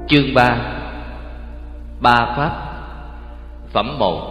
Chương 3. Ba Pháp. Phẩm 1.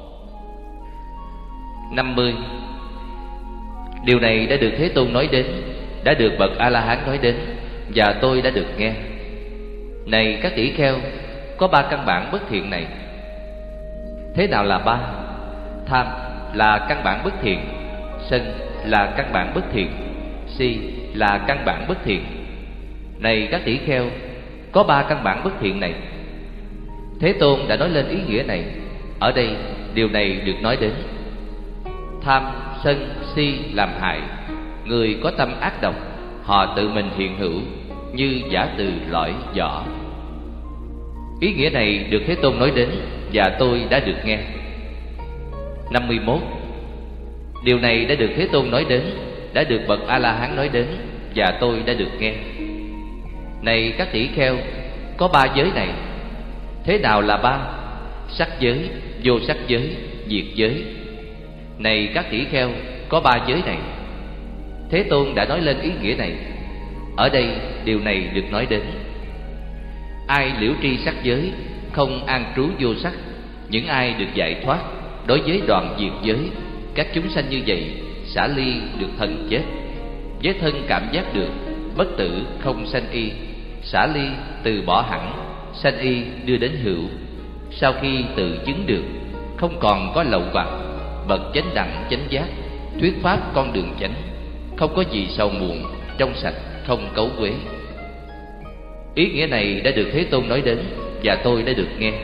50. Điều này đã được Thế Tôn nói đến, đã được bậc A-la-hán nói đến, và tôi đã được nghe. Này các tỷ kheo, có ba căn bản bất thiện này. Thế nào là ba? Tham là căn bản bất thiện, sân là căn bản bất thiện, si là căn bản bất thiện. Này các tỷ kheo, có ba căn bản bất thiện này. Thế Tôn đã nói lên ý nghĩa này. Ở đây điều này được nói đến. Tham, sân, si làm hại. Người có tâm ác độc, họ tự mình hiện hữu như giả từ lõi vỏ. Ý nghĩa này được Thế Tôn nói đến, và tôi đã được nghe. 51. Điều này đã được Thế Tôn nói đến, đã được bậc A-la-hán nói đến, và tôi đã được nghe. Này các tỷ kheo, có ba giới này. Thế nào là ba? Sắc giới, vô sắc giới, diệt giới. Này các tỷ kheo, có ba giới này. Thế Tôn đã nói lên ý nghĩa này. Ở đây điều này được nói đến. Ai liễu tri sắc giới, không an trú vô sắc, những ai được giải thoát đối với đoạn diệt giới, các chúng sanh như vậy xả ly được thần chết. Với thân cảm giác được, bất tử không sanh y, xả ly từ bỏ hẳn, sanh y đưa đến hữu. Sau khi tự chứng được, không còn có lậu hoặc, bậc chánh đẳng chánh giác, thuyết pháp con đường chánh, không có gì sầu muộn, trong sạch không cấu uế. Ý nghĩa này đã được Thế Tôn nói đến, và tôi đã được nghe.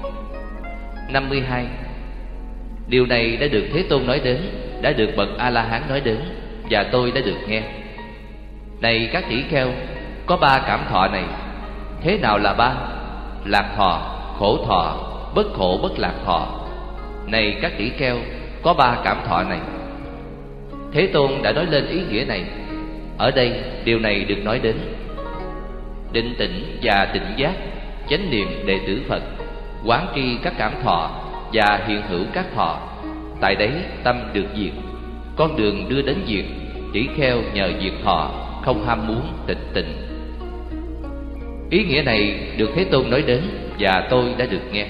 52. Điều này đã được Thế Tôn nói đến, đã được bậc A-la-hán nói đến, và tôi đã được nghe. Này các tỷ kheo, có ba cảm thọ này. Thế nào là ba? Lạc thọ, khổ thọ, bất khổ bất lạc thọ. Này các tỷ kheo, có ba cảm thọ này. Thế Tôn đã nói lên ý nghĩa này. Ở đây điều này được nói đến. Định tĩnh và tỉnh giác, chánh niệm đệ tử Phật, quán tri các cảm thọ và hiện hữu các thọ. Tại đấy tâm được diệt, con đường đưa đến diệt. Tỷ kheo nhờ diệt thọ, không ham muốn tịch tịnh. Ý nghĩa này được Thế Tôn nói đến, và tôi đã được nghe.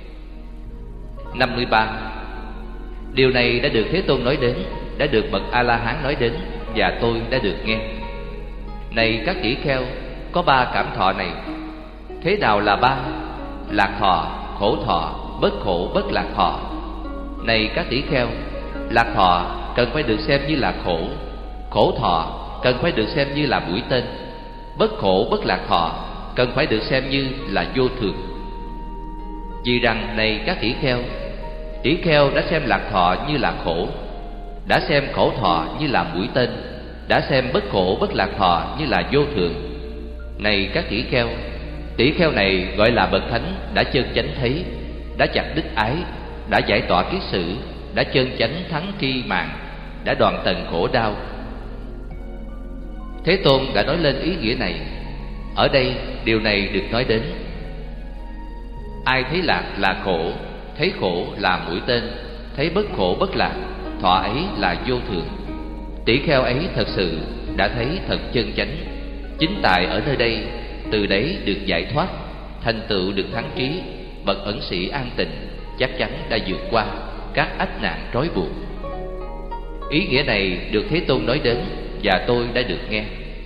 53. Điều này đã được Thế Tôn nói đến, đã được bậc A-la-hán nói đến, và tôi đã được nghe. Này các tỷ kheo, có ba cảm thọ này. Thế nào là ba? Lạc thọ, khổ thọ, bất khổ bất lạc thọ. Này các tỷ kheo, lạc thọ cần phải được xem như là khổ, khổ thọ cần phải được xem như là mũi tên, bất khổ bất lạc thọ cần phải được xem như là vô thường. Vì rằng này các tỷ kheo đã xem lạc thọ như là khổ, đã xem khổ thọ như là mũi tên, đã xem bất khổ bất lạc thọ như là vô thường. Này các tỷ kheo này gọi là bậc thánh đã chân chánh thấy, đã chặt đích ái, đã giải tỏa kiết sử, đã chân chánh thắng tri mạng, đã đoạn tận khổ đau. Thế Tôn đã nói lên ý nghĩa này. Ở đây điều này được nói đến. Ai thấy lạc là khổ, thấy khổ là mũi tên, thấy bất khổ bất lạc, thọ ấy là vô thường. Tỷ kheo ấy thật sự đã thấy thật chân chánh. Chính tại ở nơi đây, từ đấy được giải thoát, thành tựu được thắng trí. Bậc ẩn sĩ an tịnh chắc chắn đã vượt qua các ách nạn trói buộc. Ý nghĩa này được Thế Tôn nói đến, và tôi đã được nghe.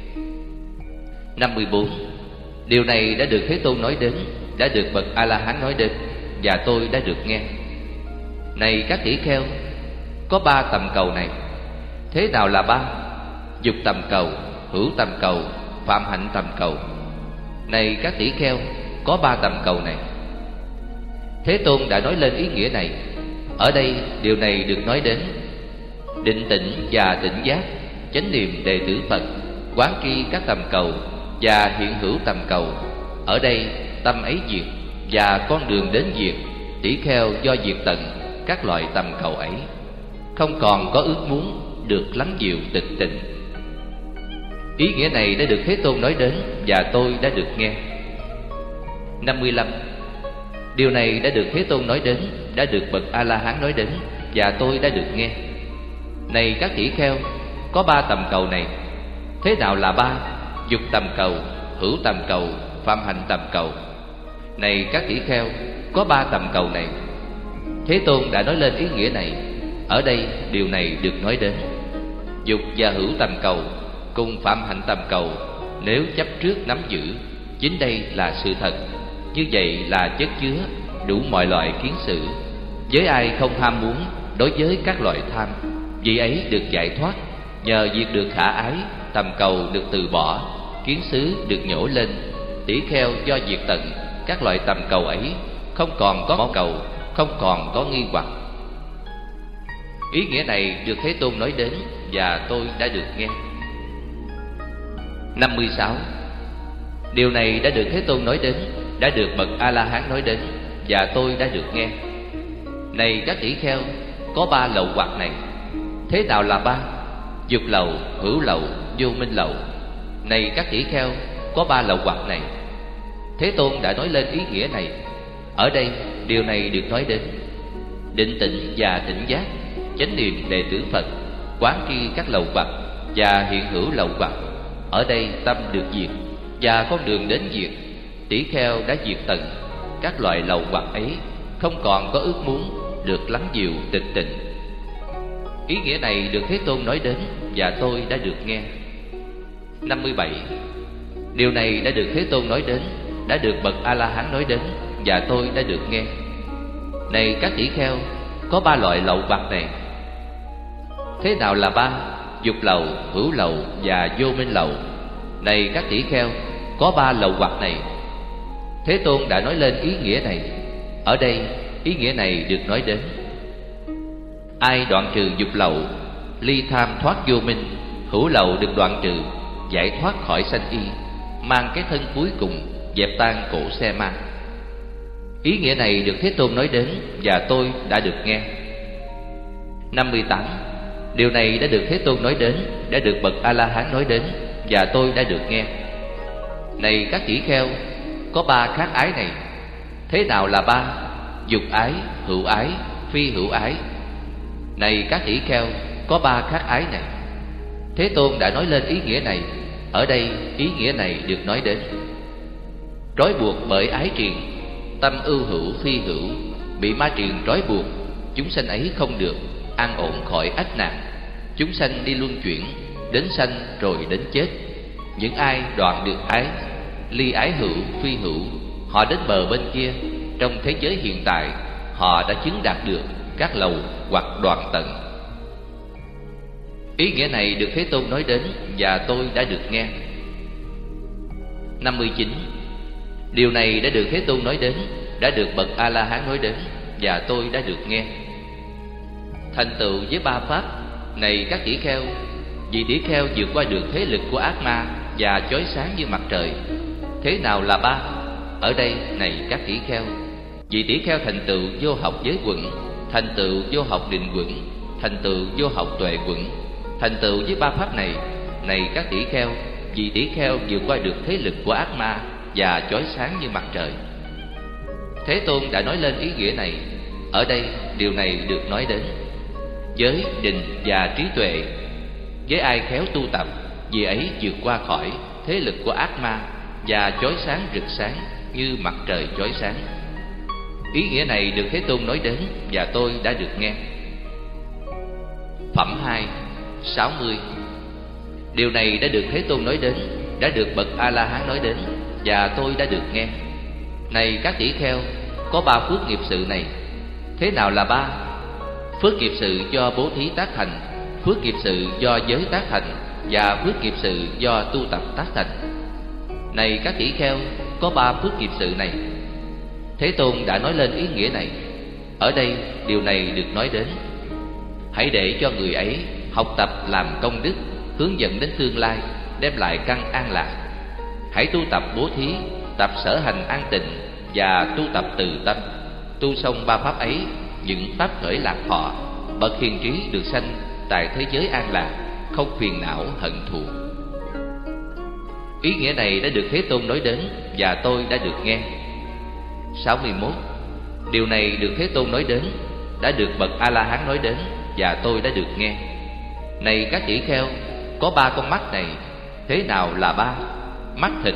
54. Điều này đã được Thế Tôn nói đến, đã được bậc A-la-hán nói đến, và tôi đã được nghe. Này các tỷ kheo, có ba tầm cầu này. Thế nào là ba? Dục tầm cầu, hữu tầm cầu, phạm hạnh tầm cầu. Này các tỷ kheo, có ba tầm cầu này. Thế Tôn đã nói lên ý nghĩa này. Ở đây điều này được nói đến. Định tĩnh và tỉnh giác, chánh niệm đệ tử Phật, quán tri các tầm cầu và hiện hữu tầm cầu. Ở đây tâm ấy diệt, và con đường đến diệt. Tỷ kheo do diệt tận các loại tầm cầu ấy, không còn có ước muốn được lắng dịu tịch tịnh. Ý nghĩa này đã được Thế Tôn nói đến, và tôi đã được nghe. 55. Điều này đã được Thế Tôn nói đến, đã được bậc A-la-hán nói đến, và tôi đã được nghe. Này các tỷ kheo, có ba tầm cầu này. Thế nào là ba? Dục tầm cầu, hữu tầm cầu, phạm hạnh tầm cầu. Này các tỷ kheo, có 3 tầm cầu này. Thế Tôn đã nói lên ý nghĩa này. Ở đây điều này được nói đến. Dục và hữu tầm cầu cùng phạm hạnh tầm cầu, nếu chấp trước nắm giữ, chính đây là sự thật. Như vậy là chất chứa đủ mọi loại kiến xử. Với ai không ham muốn đối với các loại tham, vị ấy được giải thoát. Nhờ việc được khả ái, tầm cầu được từ bỏ, kiến xứ được nhổ lên. Tỷ kheo do diệt tận các loại tầm cầu ấy, không còn có mong cầu, không còn có nghi hoặc. Ý nghĩa này được Thế Tôn nói đến và tôi đã được nghe. 56. Điều này đã được Thế Tôn nói đến, đã được bậc A-la-hán nói đến và tôi đã được nghe. Này các tỷ kheo, có 3 lậu hoặc này. Thế nào là 3? Dục lậu, hữu lậu, vô minh lậu. Này các tỷ kheo, có 3 lậu hoặc này. Thế Tôn đã nói lên ý nghĩa này. Ở đây điều này được nói đến. Định tĩnh và tỉnh giác, chánh niệm đệ tử Phật, quán tri các lậu hoặc và hiện hữu lậu hoặc. Ở đây tâm được diệt và con đường đến diệt. Tỷ kheo đã diệt tận các loại lậu hoặc ấy, không còn có ước muốn, được lắng dịu tịch tịnh. Ý nghĩa này được Thế Tôn nói đến và tôi đã được nghe. 57. Điều này đã được Thế Tôn nói đến, đã được bậc A-la-hán nói đến và tôi đã được nghe. Này các tỷ kheo, có 3 loại lậu hoặc này. Thế nào là 3? Dục lậu, hữu lậu và vô minh lậu. Này các tỷ kheo, có 3 lậu hoặc này. Thế Tôn đã nói lên ý nghĩa này. Ở đây ý nghĩa này được nói đến. Ai đoạn trừ dục lậu, ly tham thoát vô minh, hữu lậu được đoạn trừ, giải thoát khỏi sanh y, mang cái thân cuối cùng, dẹp tan cổ xe ma. Ý nghĩa này được Thế Tôn nói đến và tôi đã được nghe. 58. Điều này đã được Thế Tôn nói đến, đã được bậc A-la-hán nói đến và tôi đã được nghe. Này các tỷ kheo, có 3 khác ái này. Thế nào là 3? Dục ái, hữu ái, phi hữu ái. Này các tỷ kheo, có 3 khác ái này. Thế Tôn đã nói lên ý nghĩa này. Ở đây ý nghĩa này được nói đến. Trói buộc bởi ái triền, tâm ưu hữu phi hữu, bị ma triền trói buộc, chúng sanh ấy không được an ổn khỏi ách nạn. Chúng sanh đi luân chuyển, đến sanh rồi đến chết. Những ai đoạn được ái, ly ái hữu phi hữu, họ đến bờ bên kia. Trong thế giới hiện tại, họ đã chứng đạt được các lầu hoặc đoạn tận. Ý nghĩa này được Thế Tôn nói đến và tôi đã được nghe. 59. Điều này đã được Thế Tôn nói đến, đã được bậc A-la-hán nói đến và tôi đã được nghe. Thành tựu với 3 pháp. Này các tỷ kheo, vị tỷ kheo vượt qua được thế lực của ác ma và chói sáng như mặt trời. Thế nào là 3? Ở đây này các tỷ kheo, vị tỷ kheo thành tựu vô học giới quẩn, thành tựu vô học định quẩn, thành tựu vô học tuệ quẩn. Thành tựu với 3 pháp này. Này các tỷ kheo, vị tỷ kheo vượt qua được thế lực của ác ma và chói sáng như mặt trời. Thế Tôn đã nói lên ý nghĩa này. Ở đây điều này được nói đến. Giới, định và trí tuệ. Với ai khéo tu tập, vì ấy vượt qua khỏi thế lực của ác ma và chói sáng rực sáng như mặt trời chói sáng. Ý nghĩa này được Thế Tôn nói đến và tôi đã được nghe. Phẩm 2. 60. Điều này đã được Thế Tôn nói đến, đã được bậc A-la-hán nói đến và tôi đã được nghe. Này các tỷ kheo, có 3 phước nghiệp sự này. Thế nào là 3? Phước nghiệp sự do bố thí tác thành, phước nghiệp sự do giới tác thành và phước nghiệp sự do tu tập tác thành. Này các tỷ kheo, có 3 phước nghiệp sự này. Thế Tôn đã nói lên ý nghĩa này. Ở đây điều này được nói đến. Hãy để cho người ấy học tập làm công đức, hướng dẫn đến tương lai, đem lại căn an lạc. Hãy tu tập bố thí, tập sở hành an tịnh và tu tập từ tâm. Tu xong 3 pháp ấy, những pháp khởi lạc thọ, bậc hiền trí được sanh tại thế giới an lạc, không phiền não hận thù. Ý nghĩa này đã được Thế Tôn nói đến và tôi đã được nghe. 61. Điều này được Thế Tôn nói đến, đã được bậc A-la-hán nói đến và tôi đã được nghe. Này các tỷ kheo, có 3 con mắt này. Thế nào là 3? Mắt thịt,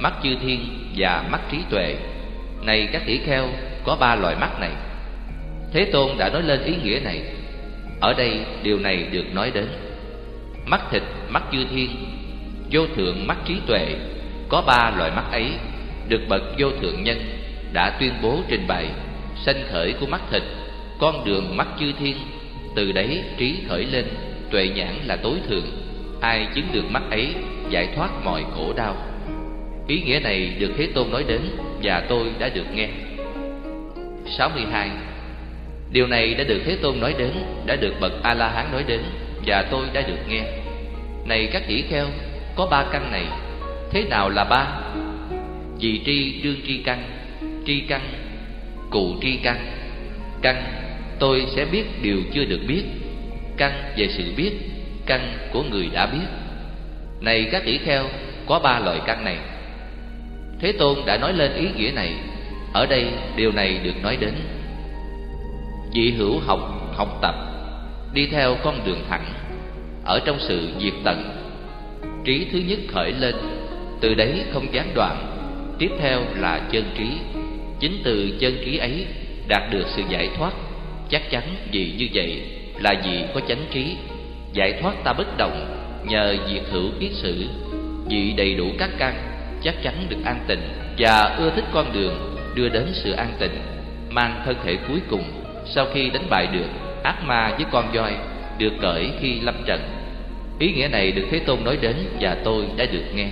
mắt chư thiên và mắt trí tuệ. Này các tỷ kheo, có 3 loại mắt này. Thế Tôn đã nói lên ý nghĩa này. Ở đây điều này được nói đến. Mắt thịt, mắt chư thiên, vô thượng mắt trí tuệ. Có 3 loại mắt ấy được bậc vô thượng nhân đã tuyên bố trình bày. Sanh khởi của mắt thịt, con đường mắt chư thiên, từ đấy trí khởi lên, tuệ nhãn là tối thượng. Ai chứng được mắt ấy, giải thoát mọi khổ đau. Ý nghĩa này được Thế Tôn nói đến và tôi đã được nghe. 62. Điều này đã được Thế Tôn nói đến, đã được bậc A-la-hán nói đến và tôi đã được nghe. Này các tỷ kheo, có 3 căn này. Thế nào là 3? Vị tri đương tri căn, cụ tri căn. Căn, tôi sẽ biết điều chưa được biết. Căn về sự biết, căn của người đã biết. Này các tỷ kheo, có 3 loại căn này. Thế Tôn đã nói lên ý nghĩa này. Ở đây điều này được nói đến. Vị hữu học tập, đi theo con đường thẳng, ở trong sự diệt tận. Trí thứ nhất khởi lên, từ đấy không gián đoạn. Tiếp theo là chân trí. Chính từ chân trí ấy đạt được sự giải thoát. Chắc chắn vì như vậy là vì có chánh trí. Giải thoát ta bất động, nhờ diệt hữu biết sự. Vì đầy đủ các căn, chắc chắn được an tịnh và ưa thích con đường đưa đến sự an tịnh, mang thân thể cuối cùng sau khi đánh bại được ác ma với con voi, được cởi khi lâm trần. Ý nghĩa này được Thế Tôn nói đến và tôi đã được nghe.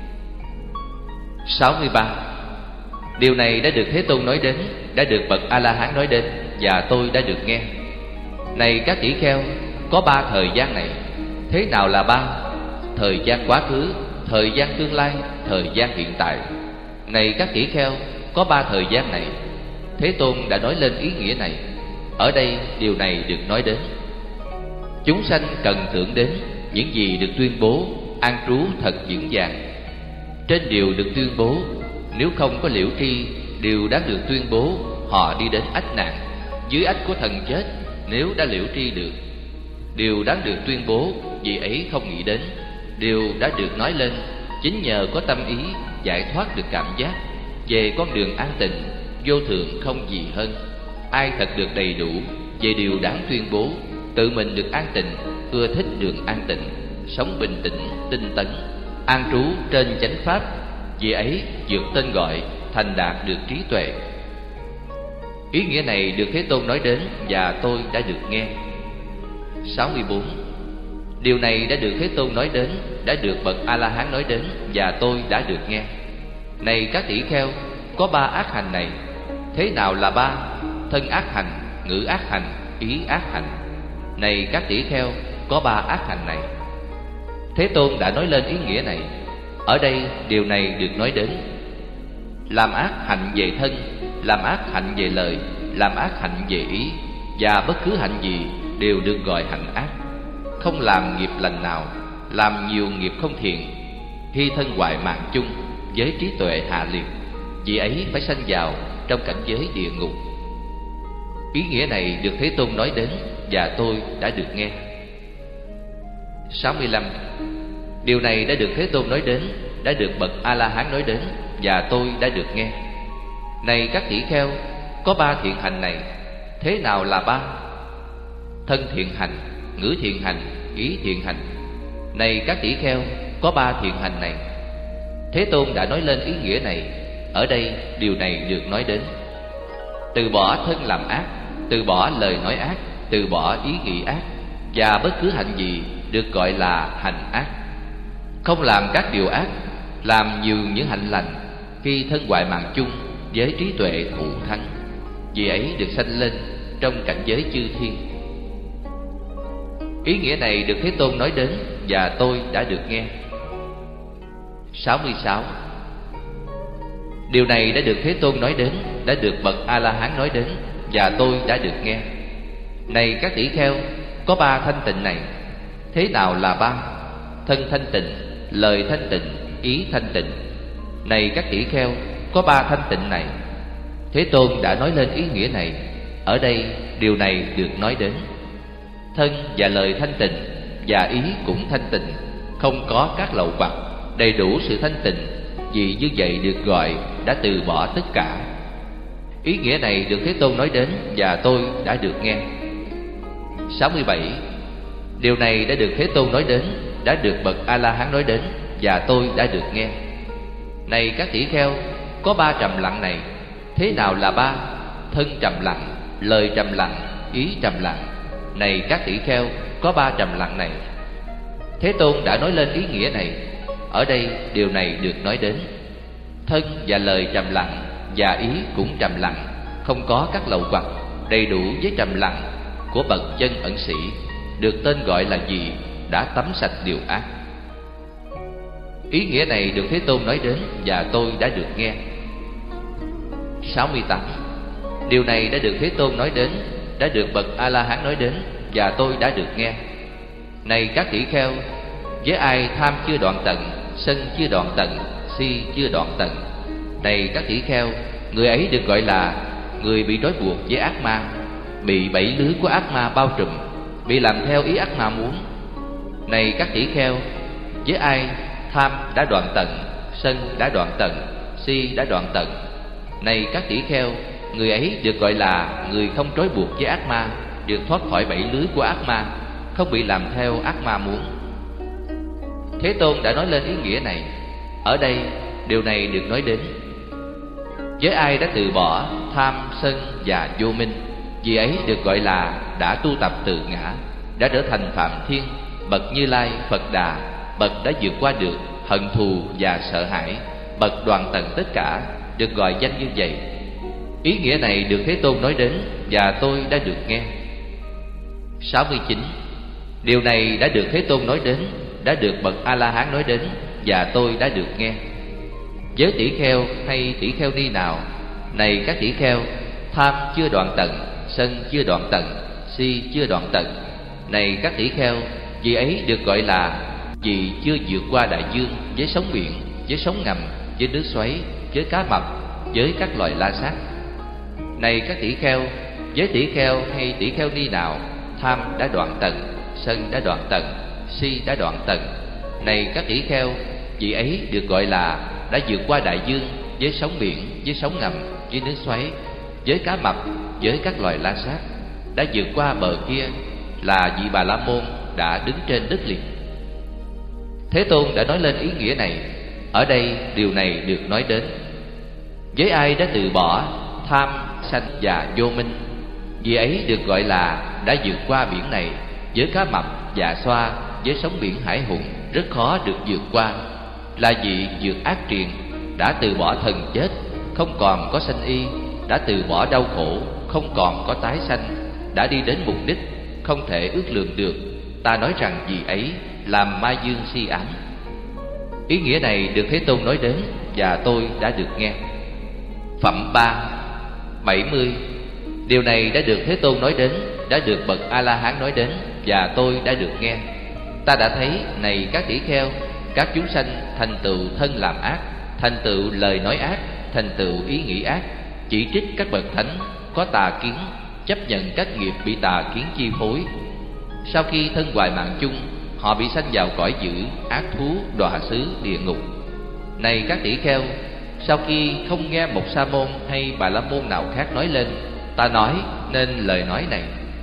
63. Điều này đã được Thế Tôn nói đến, đã được bậc A-la-hán nói đến và tôi đã được nghe. Này các tỷ kheo, có 3 thời gian này. Thế nào là 3? Thời gian quá khứ, thời gian tương lai, thời gian hiện tại. Này các tỷ kheo, có 3 thời gian này. Thế Tôn đã nói lên ý nghĩa này. Ở đây điều này được nói đến. Chúng sanh cần tưởng đến những gì được tuyên bố, an trú thật vững vàng. Trên điều được tuyên bố, nếu không có liễu tri, điều đáng được tuyên bố, họ đi đến ách nạn, dưới ách của thần chết. Nếu đã liễu tri được điều đáng được tuyên bố, vì ấy không nghĩ đến. Điều đã được nói lên, chính nhờ có tâm ý giải thoát được cảm giác về con đường an tịnh, vô thượng không gì hơn. Ai thật được đầy đủ về điều đáng tuyên bố, tự mình được an tịnh, ưa thích đường an tịnh, sống bình tĩnh, tinh tấn, an trú trên chánh pháp, vì ấy vượt tên gọi, thành đạt được trí tuệ. Ý nghĩa này được Thế Tôn nói đến và tôi đã được nghe. 64. Điều này đã được Thế Tôn nói đến, đã được bậc A-la-hán nói đến và tôi đã được nghe. Này các tỷ kheo, có 3 ác hành này. Thế nào là 3? Thân ác hành, ngữ ác hành, ý ác hành. Này các tỷ kheo, có 3 ác hành này. Thế Tôn đã nói lên ý nghĩa này. Ở đây điều này được nói đến. Làm ác hạnh về thân, làm ác hạnh về lời, làm ác hạnh về ý, và bất cứ hạnh gì đều được gọi hạnh ác. Không làm nghiệp lành nào, làm nhiều nghiệp không thiện, hy thân hoại mạng chung với trí tuệ hạ liệt, vì ấy phải sanh vào trong cảnh giới địa ngục. Ý nghĩa này được Thế Tôn nói đến và tôi đã được nghe. 65. Điều này đã được Thế Tôn nói đến, đã được bậc A-la-hán nói đến và tôi đã được nghe. Này các tỷ kheo, có 3 thiện hành này. Thế nào là 3? Thân thiện hành, ngữ thiện hành, ý thiện hành. Này các tỷ kheo, có 3 thiện hành này. Thế Tôn đã nói lên ý nghĩa này. Ở đây điều này được nói đến. Từ bỏ thân làm ác, từ bỏ lời nói ác, từ bỏ ý nghĩ ác, và bất cứ hạnh gì được gọi là hành ác. Không làm các điều ác, làm nhiều những hạnh lành, khi thân hoại mạng chung với trí tuệ thụ thắng, vì ấy được sanh lên trong cảnh giới chư thiên. Ý nghĩa này được Thế Tôn nói đến và tôi đã được nghe. 66. Điều này đã được Thế Tôn nói đến, đã được bậc A-la-hán nói đến và tôi đã được nghe. Này các tỷ kheo, có 3 thanh tịnh này. Thế nào là 3? Thân thanh tịnh, lời thanh tịnh, ý thanh tịnh. Này các tỷ kheo, có 3 thanh tịnh này. Thế Tôn đã nói lên ý nghĩa này. Ở đây điều này được nói đến. Thân và lời thanh tịnh, và ý cũng thanh tịnh, không có các lậu hoặc, đầy đủ sự thanh tịnh, vì như vậy được gọi đã từ bỏ tất cả. Ý nghĩa này được Thế Tôn nói đến và tôi đã được nghe. 67. Điều này đã được Thế Tôn nói đến, đã được bậc A-la-hán nói đến và tôi đã được nghe. Này các tỷ kheo, có ba trầm lặng này. Thế nào là ba? Thân trầm lặng, lời trầm lặng, ý trầm lặng. Này các tỷ kheo, có ba trầm lặng này. Thế Tôn đã nói lên ý nghĩa này. Ở đây điều này được nói đến. Thân và lời trầm lặng và ý cũng trầm lặng, không có các lậu hoặc, đầy đủ với trầm lặng của bậc chân ẩn sĩ, được tên gọi là gì? Đã tắm sạch điều ác. Ý nghĩa này được Thế Tôn nói đến và tôi đã được nghe. 68. Điều này đã được Thế Tôn nói đến, đã được bậc A-la-hán nói đến và tôi đã được nghe. Này các tỷ kheo, với ai tham chưa đoạn tận, sân chưa đoạn tận, si chưa đoạn tận. Này các tỷ kheo, người ấy được gọi là người bị trói buộc với ác ma, bị bẫy lưới của ác ma bao trùm, bị làm theo ý ác ma muốn. Này các tỷ kheo, với ai tham đã đoạn tận, sân đã đoạn tận, si đã đoạn tận. Này các tỷ kheo, người ấy được gọi là người không trói buộc với ác ma, được thoát khỏi bẫy lưới của ác ma, không bị làm theo ác ma muốn. Thế Tôn đã nói lên ý nghĩa này. Ở đây điều này được nói đến. Với ai đã từ bỏ tham, sân và vô minh, vì ấy được gọi là đã tu tập tự ngã, đã trở thành Phạm Thiên, bậc Như Lai, Phật Đà, bậc đã vượt qua được hận thù và sợ hãi, bậc đoạn tận tất cả, được gọi danh như vậy. Ý nghĩa này được Thế Tôn nói đến và tôi đã được nghe. 69. Điều này đã được Thế Tôn nói đến, đã được bậc A-la-hán nói đến và tôi đã được nghe. Với tỷ kheo hay tỷ kheo ni nào? Này các tỷ kheo, tham chưa đoạn tận, sân chưa đoạn tận, si chưa đoạn tận. Này các tỷ kheo, vì ấy được gọi là vì chưa vượt qua đại dương, với sóng biển, với sóng ngầm, với nước xoáy, với cá mập, với các loài la sát. Này các tỷ kheo, với tỷ kheo hay tỷ kheo ni nào? Tham đã đoạn tận, sân đã đoạn tận, si đã đoạn tận. Này các tỷ kheo, vì ấy được gọi là đã vượt qua đại dương, với sóng biển, với sóng ngầm, với nước xoáy, với cá mập, với các loài la sát. Đã vượt qua bờ kia là vị Bà La Môn đã đứng trên đất liền. Thế Tôn đã nói lên ý nghĩa này. Ở đây điều này được nói đến. Với ai đã từ bỏ tham, sân và vô minh, vì ấy được gọi là đã vượt qua biển này, với cá mập, dạ xoa, với sóng biển hải hùng rất khó được vượt qua, là vị vượt ác triền, đã từ bỏ thần chết, không còn có sanh y, đã từ bỏ đau khổ, không còn có tái sanh, đã đi đến mục đích không thể ước lượng được. Ta nói rằng vì ấy làm ma dương si ám. Ý nghĩa này được Thế Tôn nói đến và tôi đã được nghe. Phẩm 3. 70. Điều này đã được Thế Tôn nói đến, đã được bậc A-la-hán nói đến và tôi đã được nghe. Ta đã thấy, này các tỷ kheo, các chúng sanh thành tựu thân làm ác, thành tựu lời nói ác, thành tựu ý nghĩ ác, chỉ trích các bậc thánh có tà kiến, chấp nhận các nghiệp bị tà kiến chi phối. Sau khi thân hoại mạng chung, họ bị sanh vào cõi dữ, ác thú, đọa xứ, địa ngục. Này các tỷ kheo, sau khi không nghe một sa môn hay bà la môn nào khác nói lên, ta nói nên lời nói này.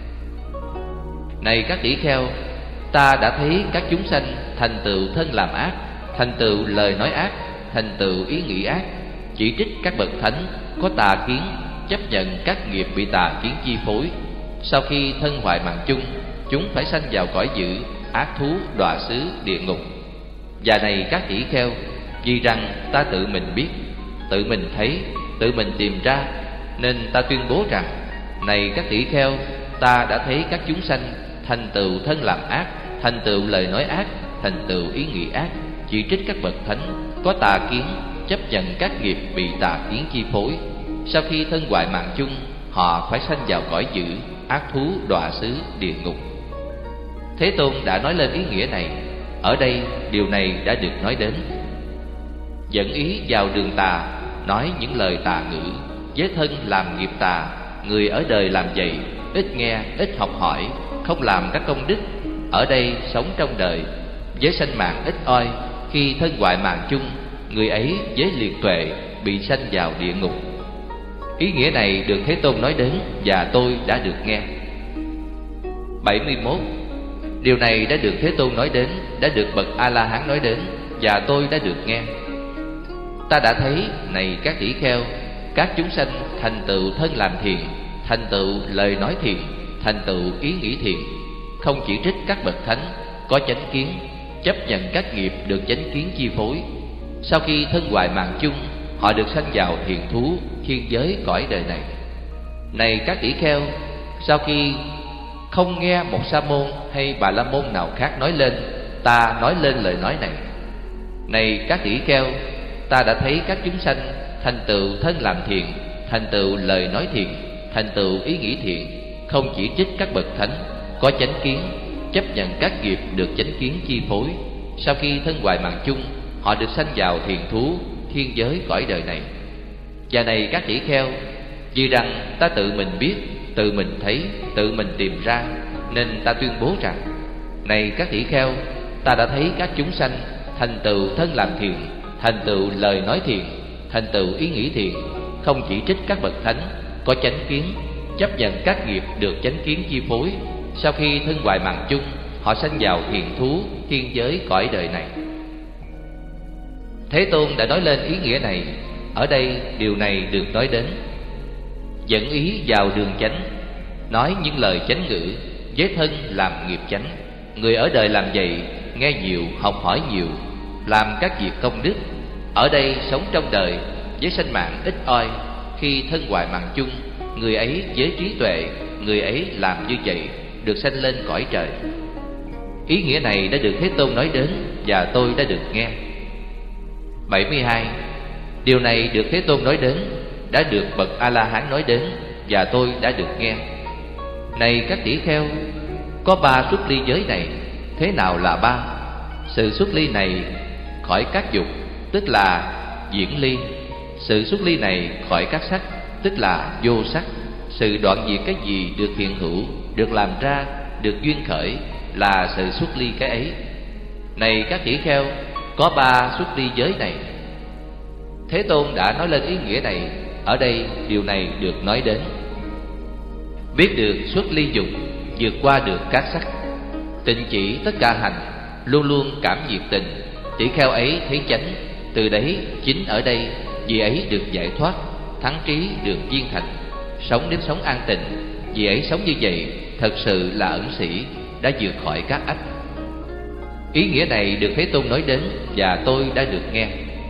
Này các tỷ kheo, ta đã thấy các chúng sanh thành tựu thân làm ác, thành tựu lời nói ác, thành tựu ý nghĩ ác, chỉ trích các bậc thánh có tà kiến, chấp nhận các nghiệp bị tà kiến chi phối. Sau khi thân hoại mạng chung, chúng phải sanh vào cõi dữ, ác thú, đọa xứ, địa ngục. Và này các tỷ kheo, vì rằng ta tự mình biết, tự mình thấy, tự mình tìm ra, nên ta tuyên bố rằng, này các tỷ kheo, ta đã thấy các chúng sanh thành tựu thân làm ác, thành tựu lời nói ác, thành tựu ý nghĩ ác, chỉ trích các bậc thánh có tà kiến, chấp nhận các nghiệp bị tà kiến chi phối. Sau khi thân hoại mạng chung, họ phải sanh vào cõi dữ, ác thú, đọa xứ, địa ngục. Thế Tôn đã nói lên ý nghĩa này. Ở đây điều này đã được nói đến. Dẫn ý vào đường tà, nói những lời tà ngữ, với thân làm nghiệp tà. Người ở đời làm vậy, ít nghe, ít học hỏi, không làm các công đức. Ở đây sống trong đời, với sanh mạng ít oi. Khi thân hoại mạng chung, người ấy với liệt tuệ bị sanh vào địa ngục. Ý nghĩa này được Thế Tôn nói đến và tôi đã được nghe. 71. Điều này đã được Thế Tôn nói đến, đã được bậc A-la-hán nói đến và tôi đã được nghe. Ta đã thấy, này các tỷ kheo, các chúng sanh thành tựu thân làm thiện, thành tựu lời nói thiện, thành tựu ý nghĩ thiện, không chỉ trích các bậc thánh có chánh kiến, chấp nhận các nghiệp được chánh kiến chi phối. Sau khi thân hoại mạng chung, họ được sanh vào thiền thú, thiên giới cõi đời này. Này các tỷ kheo, sau khi không nghe một sa môn hay bà la môn nào khác nói lên, ta nói lên lời nói này. Này các tỷ kheo, ta đã thấy các chúng sanh thành tựu thân làm thiện, thành tựu lời nói thiện, thành tựu ý nghĩ thiện, không chỉ trích các bậc thánh có chánh kiến, chấp nhận các nghiệp được chánh kiến chi phối. Sau khi thân hoại mạng chung, họ được sanh vào thiền thú, thiên giới cõi đời này. Và này các tỷ kheo, vì rằng ta tự mình biết, tự mình thấy, tự mình tìm ra, nên ta tuyên bố rằng: này các tỷ kheo, ta đã thấy các chúng sanh thành tựu thân làm thiện, thành tựu lời nói thiện, thành tựu ý nghĩ thiện, không chỉ trích các bậc thánh có chánh kiến, chấp nhận các nghiệp được chánh kiến chi phối. Sau khi thân hoại mạng chung, họ sanh vào thiền thú, thiên giới cõi đời này. Thế Tôn đã nói lên ý nghĩa này. Ở đây điều này được nói đến: dẫn ý vào đường chánh, nói những lời chánh ngữ, với thân làm nghiệp chánh. Người ở đời làm vậy, nghe nhiều, học hỏi nhiều, làm các việc công đức. Ở đây sống trong đời với sanh mạng ít oi. Khi thân hoại mạng chung, người ấy với trí tuệ, người ấy làm như vậy, được sanh lên cõi trời. Ý nghĩa này đã được Thế Tôn nói đến và tôi đã được nghe. 72. Điều này được Thế Tôn nói đến, đã được bậc A-la-hán nói đến và tôi đã được nghe. Này các tỷ kheo, có 3 xuất ly giới này. Thế nào là 3? Sự xuất ly này khỏi các dục, tức là diễn ly. Sự xuất ly này khỏi các sắc, tức là vô sắc. Sự đoạn diệt cái gì được hiện hữu, được làm ra, được duyên khởi, là sự xuất ly cái ấy. Này các tỷ kheo, có 3 xuất ly giới này. Thế Tôn đã nói lên ý nghĩa này. Ở đây điều này được nói đến: biết được xuất ly dục, vượt qua được các sắc, tịnh chỉ tất cả hành, luôn luôn cảm nhiệt tình. Tỷ kheo ấy thấy chánh, từ đấy chính ở đây, vì ấy được giải thoát, thắng trí được viên thành, sống đến sống an tịnh. Vì ấy sống như vậy, thật sự là ẩn sĩ, đã vượt khỏi các ách. Ý nghĩa này được Thế Tôn nói đến và tôi đã được nghe.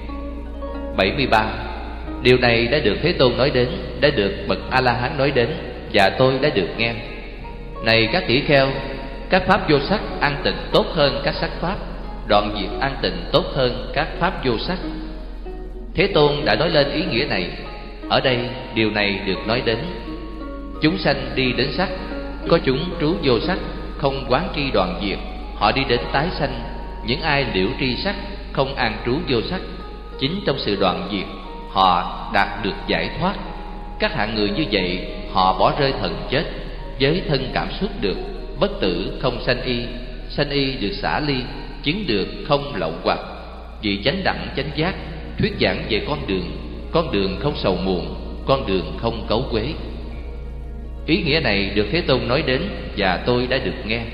73. Điều này đã được Thế Tôn nói đến, đã được bậc A-la-hán nói đến và tôi đã được nghe. Này các tỷ kheo, các pháp vô sắc an tịnh tốt hơn các sắc pháp, đoạn diệt an tịnh tốt hơn các pháp vô sắc. Thế Tôn đã nói lên ý nghĩa này. Ở đây điều này được nói đến: chúng sanh đi đến sắc, có chúng trú vô sắc, không quán tri đoạn diệt. Họ đi đến tái sanh. Những ai liễu tri sắc, không an trú vô sắc, chính trong sự đoạn diệt họ đạt được giải thoát. Các hạng người như vậy, họ bỏ rơi thần chết, với thân cảm xúc được bất tử không sanh y được xả ly, chứng được không lậu hoặc. Vì chánh đẳng chánh giác, thuyết giảng về con đường không sầu muộn, con đường không cấu quế. Ý nghĩa này được Thế Tôn nói đến và tôi đã được nghe.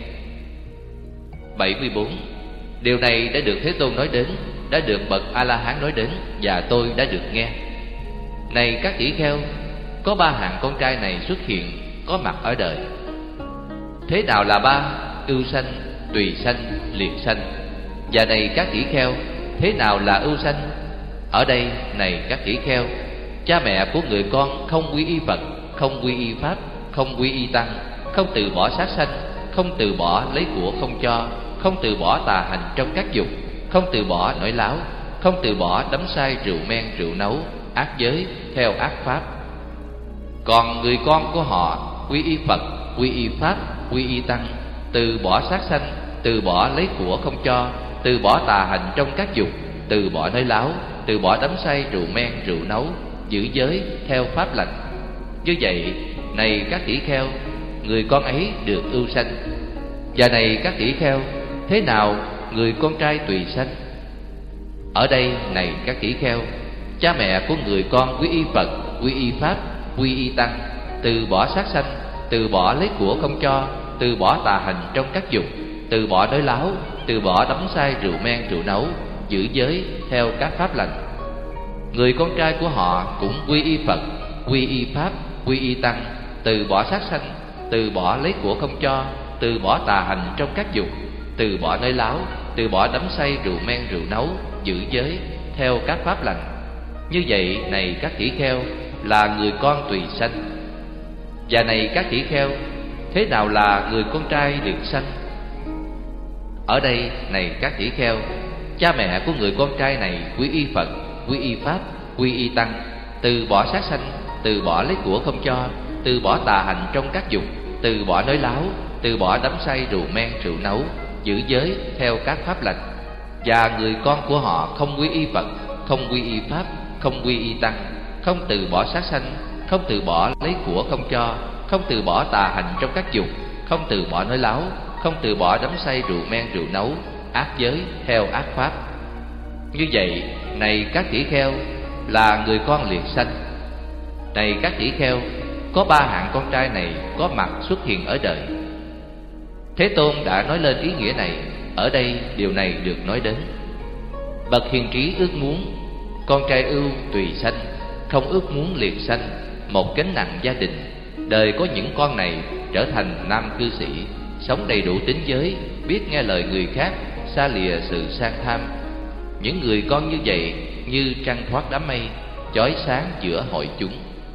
74. Điều này đã được Thế Tôn nói đến, đã được bậc A-la-hán nói đến và tôi đã được nghe. Này các tỷ kheo, có 3 hạng con trai này xuất hiện, có mặt ở đời. Thế nào là 3? Ưu sanh, tùy sanh, liệt sanh. Và này các tỷ kheo, thế nào là ưu sanh? Ở đây, này các tỷ kheo, cha mẹ của người con không quy y Phật, không quy y Pháp, không quy y Tăng, không từ bỏ sát sanh, không từ bỏ lấy của không cho, không từ bỏ tà hành trong các dục, không từ bỏ nói láo, không từ bỏ đắm say rượu men rượu nấu, ác giới theo ác pháp. Còn người con của họ quy y Phật, quy y Pháp, quy y Tăng, từ bỏ sát sanh, từ bỏ lấy của không cho, từ bỏ tà hành trong các dục, từ bỏ nói láo, từ bỏ đắm say rượu men rượu nấu, giữ giới theo pháp lành. Như vậy, này các tỷ kheo, người con ấy được ưu sanh. Và này các tỷ kheo, thế nào người con trai tùy sanh? Ở đây này các tỷ kheo, cha mẹ của người con quy y Phật, quy y Pháp, quy y Tăng, từ bỏ sát sanh, từ bỏ lấy của không cho, từ bỏ tà hành trong các dục, từ bỏ nói láo, từ bỏ đắm say rượu men rượu nấu, giữ giới theo các pháp lành. Người con trai của họ cũng quy y Phật, quy y Pháp, quy y Tăng, từ bỏ sát sanh, từ bỏ lấy của không cho, từ bỏ tà hành trong các dục, từ bỏ nói láo, từ bỏ đắm say rượu men rượu nấu, giữ giới theo các pháp lành. Như vậy này các tỷ kheo, là người con tùy sanh. Và này các tỷ kheo, thế nào là người con trai liệt sanh? Ở đây này các tỷ kheo, cha mẹ của người con trai này quy y Phật, quy y Pháp, quy y Tăng, từ bỏ sát sanh, từ bỏ lấy của không cho, từ bỏ tà hành trong các dục, từ bỏ nói láo, từ bỏ đắm say rượu men rượu nấu, giữ giới theo các pháp lành. Và người con của họ không quy y Phật, không quy y Pháp, không quy y Tăng, không từ bỏ sát sanh, không từ bỏ lấy của không cho, không từ bỏ tà hành trong các dục, không từ bỏ nói láo, không từ bỏ đắm say rượu men rượu nấu, ác giới theo ác pháp. Như vậy này các tỷ kheo, là người con liệt sanh. Này các tỷ kheo, có ba hạng con trai này có mặt xuất hiện ở đời. Thế Tôn đã nói lên ý nghĩa này. Ở đây điều này được nói đến. Bậc hiền trí ước muốn con trai ưu tùy sanh, không ước muốn liệt sanh, một gánh nặng gia đình. Đời có những con này trở thành nam cư sĩ, sống đầy đủ tín giới, biết nghe lời người khác, xa lìa sự sang tham. Những người con như vậy như trăng thoát đám mây, chói sáng giữa hội chúng.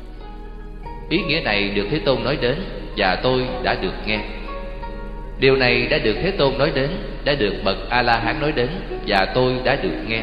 Ý nghĩa này được Thế Tôn nói đến, và tôi đã được nghe. Điều này đã được Thế Tôn nói đến, đã được bậc A-la-hán nói đến, và tôi đã được nghe.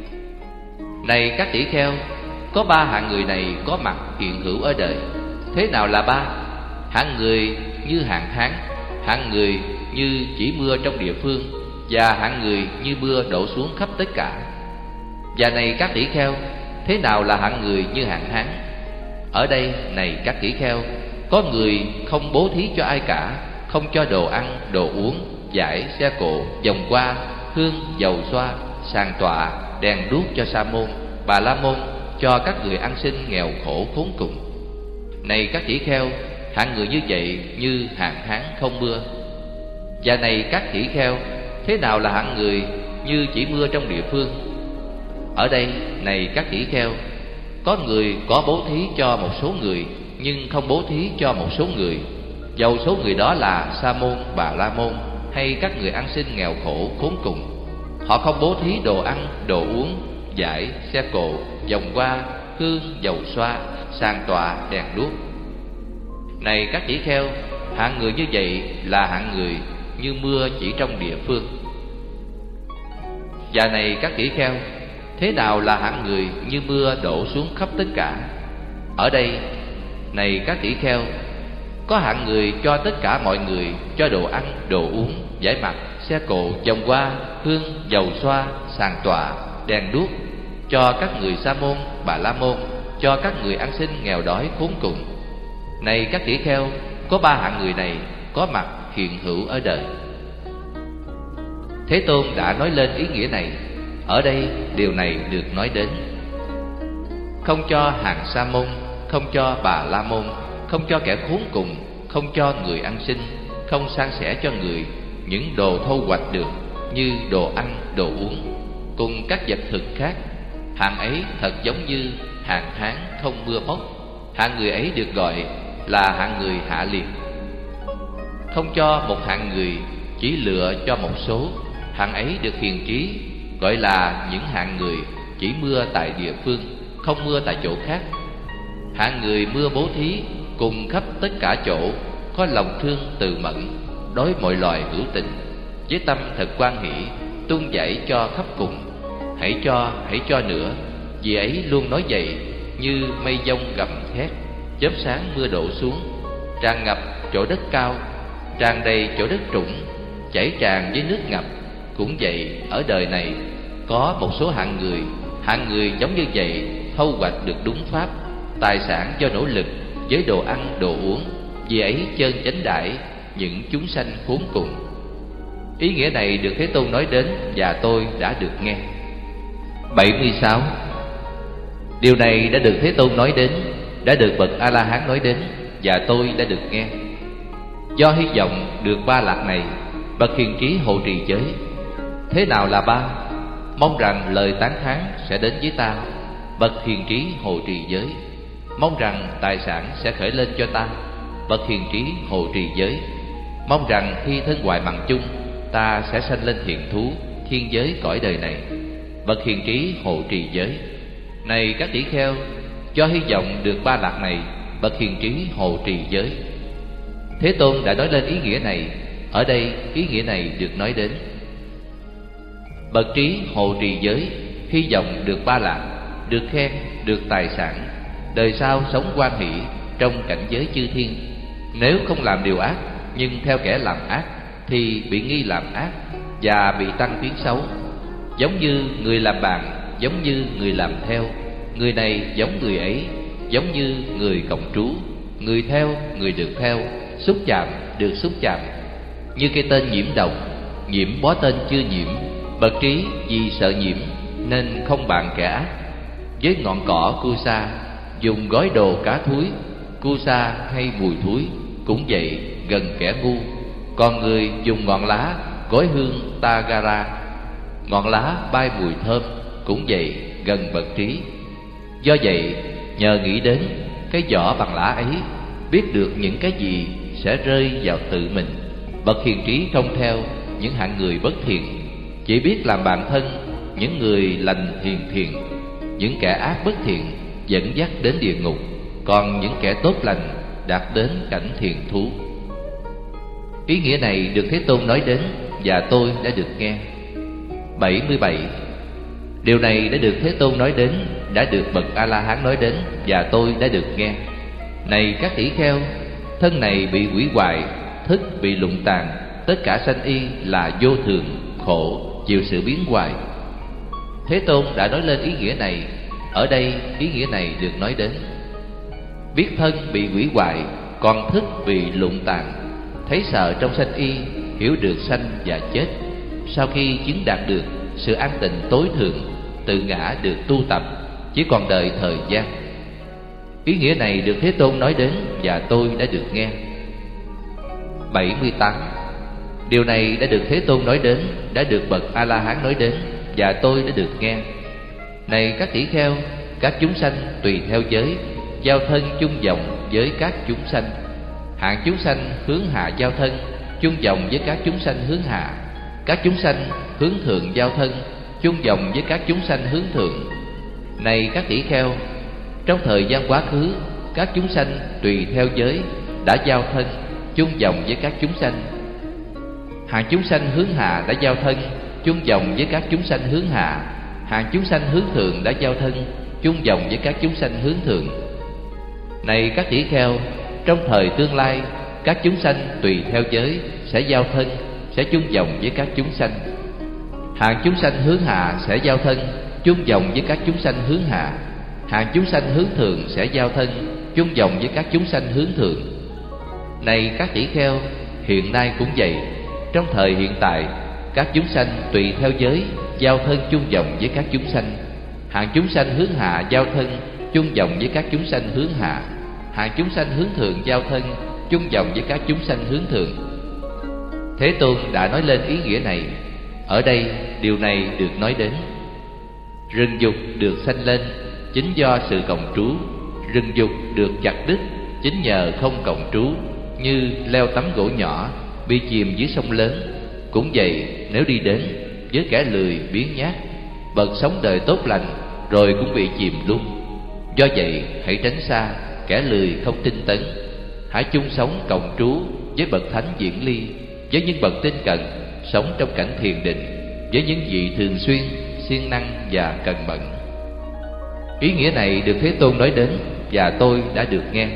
Này các tỷ kheo, có ba hạng người này có mặt hiện hữu ở đời. Thế nào là ba? Hạng người như hạn hán, hạng người như chỉ mưa trong địa phương, và hạng người như mưa đổ xuống khắp tất cả. Và này các tỷ kheo, thế nào là hạng người như hạn hán? Ở đây này các tỷ kheo, có người không bố thí cho ai cả, không cho đồ ăn, đồ uống, vải, xe cộ, vòng qua, hương, dầu xoa, sàn tọa, đèn đuốc cho sa môn, bà la môn, cho các người ăn xin nghèo khổ khốn cùng. Này các tỷ kheo, hạng người như vậy như hạn hán không mưa. Và này các tỷ kheo, thế nào là hạng người như chỉ mưa trong địa phương? Ở đây này các tỷ kheo, có người có bố thí cho một số người, nhưng không bố thí cho một số người, dầu số người đó là sa môn, bà la môn, hay các người ăn xin nghèo khổ khốn cùng. Họ không bố thí đồ ăn, đồ uống, vải, xe cộ, vòng qua, hương, dầu xoa, sàn tọa, đèn đuốc. Này các tỷ kheo, hạng người như vậy là hạng người như mưa chỉ trong địa phương. Và này các tỷ kheo, thế nào là hạng người như mưa đổ xuống khắp tất cả? Ở đây này các tỷ kheo, có hạng người cho tất cả mọi người, cho đồ ăn, đồ uống, vải mặc, xe cộ, vòng qua, hương, dầu xoa, sàn tọa, đèn đuốc, cho các người sa môn, bà la môn, cho các người ăn xin nghèo đói khốn cùng. Này các tỷ kheo, có ba hạng người này có mặt hiện hữu ở đời. Thế Tôn đã nói lên ý nghĩa này. Ở đây điều này được nói đến. Không cho hàng sa môn, không cho bà la môn, không cho kẻ khốn cùng, không cho người ăn xin, không san sẻ cho người những đồ thu hoạch được như đồ ăn, đồ uống, cùng các vật thực khác. Hạng ấy thật giống như hạn hán không mưa móc. Hạng người ấy được gọi là hạng người hạ liệt. Không cho một hạng người, chỉ lựa cho một số. Hạng ấy được hiền trí, gọi là những hạng người chỉ mưa tại địa phương, không mưa tại chỗ khác. Hạng người mưa bố thí cùng khắp tất cả chỗ, có lòng thương từ mẫn, đối mọi loài hữu tình, với tâm thật quan hỷ, tuôn chảy cho khắp cùng. Hãy cho nữa, vì ấy luôn nói vậy, như mây giông gầm thét, chớp sáng mưa đổ xuống, tràn ngập chỗ đất cao, tràn đầy chỗ đất trũng, chảy tràn với nước ngập. Cũng vậy, ở đời này có một số hạng người giống như vậy, thu hoạch được đúng pháp, tài sản do nỗ lực, với đồ ăn, đồ uống, vì ấy chơn chánh đãi những chúng sanh khốn cùng. Ý nghĩa này được Thế Tôn nói đến, và tôi đã được nghe. 76. Điều này đã được Thế Tôn nói đến, đã được bậc A-la-hán nói đến, và tôi đã được nghe. Do hy vọng được ba lạc này, bậc hiền trí hộ trì giới. Thế nào là ba? Mong rằng lời tán thán sẽ đến với ta, bậc hiền trí hộ trì giới. Mong rằng tài sản sẽ khởi lên cho ta, bậc hiền trí hộ trì giới. Mong rằng khi thân hoại mạng chung, ta sẽ sanh lên thiện thú, thiên giới cõi đời này, bậc hiền trí hộ trì giới. Này các tỷ kheo, cho hy vọng được ba lạc này, bậc hiền trí hộ trì giới. Thế Tôn đã nói lên ý nghĩa này. Ở đây ý nghĩa này được nói đến. Bậc trí hộ trì giới, hy vọng được ba lạc, được khen, được tài sản, đời sau sống hoan hỷ trong cảnh giới chư thiên. Nếu không làm điều ác, nhưng theo kẻ làm ác, thì bị nghi làm ác và bị tăng tiếng xấu. Giống như người làm bạn, giống như người làm theo. Người này giống người ấy, giống như người cộng trú. Người theo, người được theo. Xúc chạm, được xúc chạm. Như cây tên nhiễm độc, nhiễm bó tên chưa nhiễm. Bậc trí vì sợ nhiễm nên không bạn kẻ ác. Với ngọn cỏ cu sa, dùng gói đồ cá thúi. Cu sa hay mùi thúi cũng vậy, gần kẻ ngu. Còn người dùng ngọn lá gói hương tagara, ngọn lá bay mùi thơm cũng vậy, gần bậc trí. Do vậy, nhờ nghĩ đến cái vỏ bằng lá ấy, biết được những cái gì sẽ rơi vào tự mình, bậc hiền trí không theo những hạng người bất thiện, chỉ biết làm bạn thân những người lành hiền thiện. Những kẻ ác bất thiện dẫn dắt đến địa ngục, còn những kẻ tốt lành đạt đến cảnh thiền thú. Ý nghĩa này được Thế Tôn nói đến, và tôi đã được nghe. 77. Điều này đã được Thế Tôn nói đến, đã được bậc A-la-hán nói đến, và tôi đã được nghe. Này các tỷ kheo, thân này bị hủy hoại, thức bị lụng tàn, tất cả sanh y là vô thường, khổ, chịu sự biến hoại. Thế Tôn đã nói lên ý nghĩa này. Ở đây ý nghĩa này được nói đến. Biết thân bị hủy hoại, còn thức bị lụng tàn, thấy sợ trong sanh y, hiểu được sanh và chết. Sau khi chứng đạt được sự an tịnh tối thượng, tự ngã được tu tập, chỉ còn đợi thời gian. Ý nghĩa này được Thế Tôn nói đến, và tôi đã được nghe. 78. Điều này đã được Thế Tôn nói đến, đã được bậc A-la-hán nói đến, và tôi đã được nghe. Này các tỷ kheo, các chúng sanh tùy theo giới, giao thân chung vọng với các chúng sanh. Hạng chúng sanh hướng hạ giao thân, chung vọng với các chúng sanh hướng hạ. Các chúng sanh hướng thượng giao thân, chung vọng với các chúng sanh hướng thượng. Này các tỷ kheo, trong thời gian quá khứ, các chúng sanh tùy theo giới đã giao thân, chung vọng với các chúng sanh. Hàng chúng sanh hướng hạ đã giao thân, chung vọng với các chúng sanh hướng hạ. Hàng chúng sanh hướng thượng đã giao thân, chung vọng với các chúng sanh hướng thượng. Này các tỷ kheo, trong thời tương lai, các chúng sanh tùy theo giới sẽ giao thân, sẽ chung vọng với các chúng sanh. Hàng chúng sanh hướng hạ sẽ giao thân, chung vọng với các chúng sanh hướng hạ. Hàng chúng sanh hướng thượng sẽ giao thân, chung vọng với các chúng sanh hướng thượng. Này các tỷ kheo, hiện nay cũng vậy. Trong thời hiện tại, các chúng sanh tùy theo giới giao thân chung vọng với các chúng sanh. Hàng chúng sanh hướng hạ giao thân, chung vọng với các chúng sanh hướng hạ. Hàng chúng sanh hướng thượng giao thân, chung vọng với các chúng sanh hướng thượng. Thế Tôn đã nói lên ý nghĩa này. Ở đây điều này được nói đến. Rừng dục được sanh lên chính do sự cộng trú. Rừng dục được chặt đứt chính nhờ không cộng trú. Như leo tấm gỗ nhỏ bị chìm dưới sông lớn, cũng vậy nếu đi đến với kẻ lười biếng nhác, bậc sống đời tốt lành rồi cũng bị chìm luôn. Do vậy hãy tránh xa kẻ lười không tinh tấn. Hãy chung sống cộng trú với bậc thánh viễn ly, với những bậc tinh cận sống trong cảnh thiền định, với những vị thường xuyên siêng năng và cần mẫn. Ý nghĩa này được Thế Tôn nói đến, và tôi đã được nghe.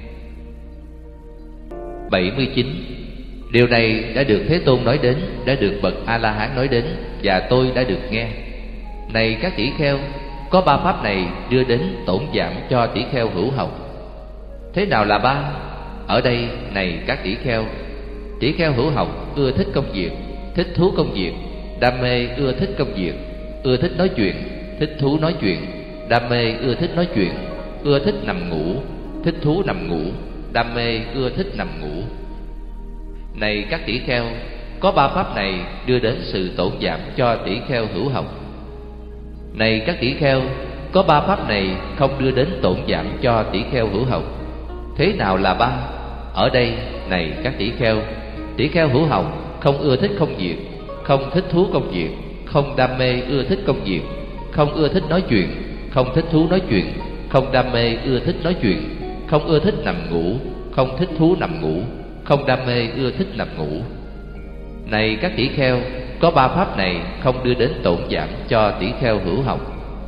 79. Điều này đã được Thế Tôn nói đến, đã được bậc A-la-hán nói đến, và tôi đã được nghe. Này các tỷ kheo, có ba pháp này đưa đến tổn giảm cho tỷ kheo hữu học. Thế nào là ba? Ở đây này các tỷ kheo hữu học ưa thích công việc, thích thú công việc, đam mê ưa thích công việc, ưa thích nói chuyện, thích thú nói chuyện. Đam mê ưa thích nói chuyện, ưa thích nằm ngủ, thích thú nằm ngủ, đam mê ưa thích nằm ngủ. Này các tỷ kheo, có ba pháp này đưa đến sự tổn giảm cho tỷ kheo hữu học. Này các tỷ kheo, có ba pháp này không đưa đến tổn giảm cho tỷ kheo hữu học. Thế nào là ba? Ở đây, này các tỷ kheo hữu học không ưa thích công việc, không thích thú công việc, không đam mê ưa thích công việc, không ưa thích nói chuyện, không thích thú nói chuyện, không đam mê ưa thích nói chuyện, không ưa thích nằm ngủ, không thích thú nằm ngủ, không đam mê ưa thích nằm ngủ. Này các tỷ kheo, có ba pháp này không đưa đến tổn giảm cho tỷ kheo hữu học.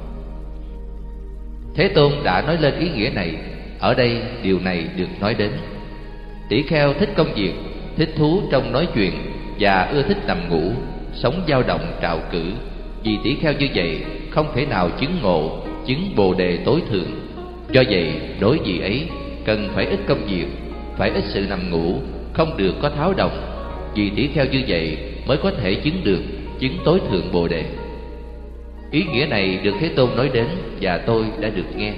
Thế Tôn đã nói lên ý nghĩa này, ở đây điều này được nói đến. Tỷ kheo thích công việc, thích thú trong nói chuyện và ưa thích nằm ngủ, sống dao động trạo cử. Vì tỷ kheo như vậy không thể nào chứng ngộ, chứng bồ đề tối thượng. Do vậy, đối vị ấy cần phải ít công việc, phải ít sự nằm ngủ, không được có tháo động. Vì tỷ kheo như vậy mới có thể chứng được, chứng tối thượng bồ đề. Ý nghĩa này được Thế Tôn nói đến và tôi đã được nghe.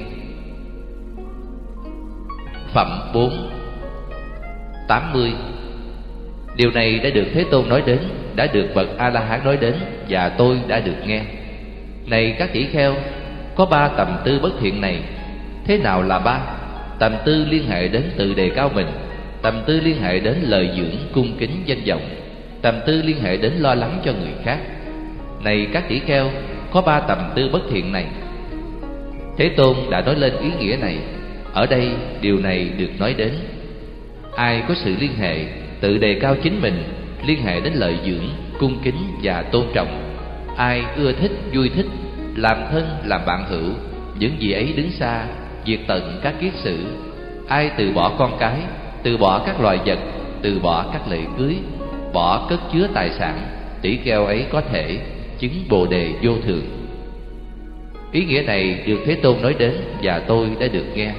Phẩm 4 80. Điều này đã được Thế Tôn nói đến, đã được bậc A-la-hán nói đến và tôi đã được nghe. Này các tỷ kheo, có ba tầm tư bất thiện này. Thế nào là ba? Tầm tư liên hệ đến tự đề cao mình, tầm tư liên hệ đến lời dưỡng cung kính danh vọng, tầm tư liên hệ đến lo lắng cho người khác. Này các tỷ kheo, có ba tầm tư bất thiện này. Thế Tôn đã nói lên ý nghĩa này, ở đây điều này được nói đến. Ai có sự liên hệ tự đề cao chính mình, liên hệ đến lợi dưỡng, cung kính và tôn trọng. Ai ưa thích, vui thích, làm thân, làm bạn hữu, những gì ấy đứng xa, diệt tận các kiết sử. Ai từ bỏ con cái, từ bỏ các loài vật, từ bỏ các lễ cưới, bỏ cất chứa tài sản, tỷ kheo ấy có thể chứng bồ đề vô thượng. Ý nghĩa này được Thế Tôn nói đến và tôi đã được nghe.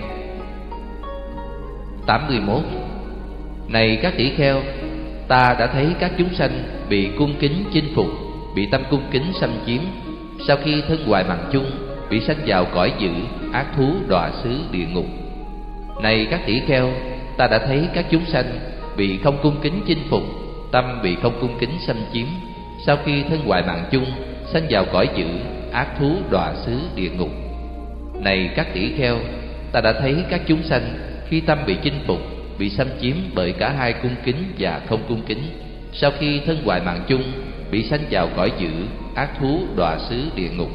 81. Này các tỷ kheo, ta đã thấy các chúng sanh bị cung kính chinh phục, bị tâm cung kính xâm chiếm. Sau khi thân hoại mạng chung, bị sanh vào cõi dữ, ác thú, đọa xứ, địa ngục. Này các tỷ kheo, ta đã thấy các chúng sanh bị không cung kính chinh phục, tâm bị không cung kính xâm chiếm. Sau khi thân hoại mạng chung, sanh vào cõi dữ, ác thú, đọa xứ, địa ngục. Này các tỷ kheo, ta đã thấy các chúng sanh khi tâm bị chinh phục, bị xâm chiếm bởi cả hai cung kính và không cung kính. Sau khi thân hoại mạng chung, bị sanh vào cõi dữ, ác thú, đọa xứ, địa ngục.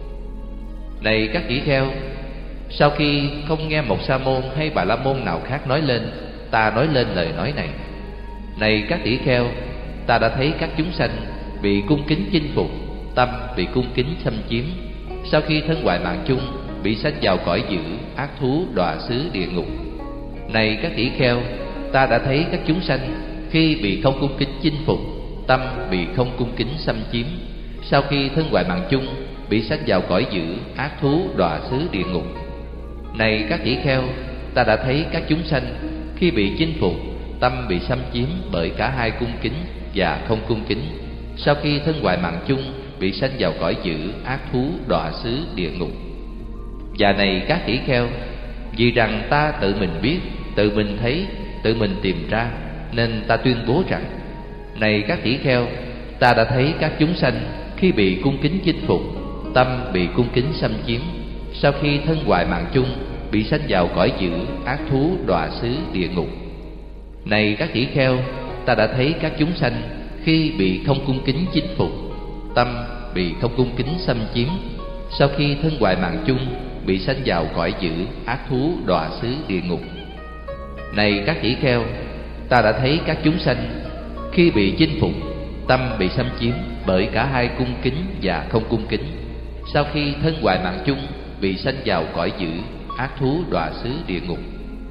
Này các tỷ kheo, sau khi không nghe một sa môn hay bà la môn nào khác nói lên, ta nói lên lời nói này. Này các tỷ kheo, ta đã thấy các chúng sanh bị cung kính chinh phục, tâm bị cung kính xâm chiếm. Sau khi thân hoại mạng chung, bị sanh vào cõi dữ, ác thú, đọa xứ, địa ngục. Này các tỷ kheo, ta đã thấy các chúng sanh khi bị không cung kính chinh phục, tâm bị không cung kính xâm chiếm. Sau khi thân hoại mạng chung, bị sanh vào cõi dữ, ác thú, đọa xứ, địa ngục. Này các tỷ kheo, ta đã thấy các chúng sanh khi bị chinh phục, tâm bị xâm chiếm bởi cả hai cung kính và không cung kính. Sau khi thân hoại mạng chung, bị sanh vào cõi dữ, ác thú, đọa xứ, địa ngục. Và này các tỷ kheo, vì rằng ta tự mình biết, tự mình thấy, tự mình tìm ra, nên ta tuyên bố rằng: này các tỷ kheo, ta đã thấy các chúng sanh khi bị cung kính chinh phục, tâm bị cung kính xâm chiếm. Sau khi thân hoại mạng chung, bị sanh vào cõi dữ, ác thú, đọa xứ, địa ngục. Này các tỷ kheo, ta đã thấy các chúng sanh khi bị không cung kính chinh phục, tâm bị không cung kính xâm chiếm. Sau khi thân hoại mạng chung, bị sanh vào cõi dữ, ác thú, đọa xứ, địa ngục. Này các tỷ kheo, ta đã thấy các chúng sanh khi bị chinh phục, tâm bị xâm chiếm bởi cả hai cung kính và không cung kính. Sau khi thân hoại mạng chung, bị sanh vào cõi dữ, ác thú, đọa xứ, địa ngục.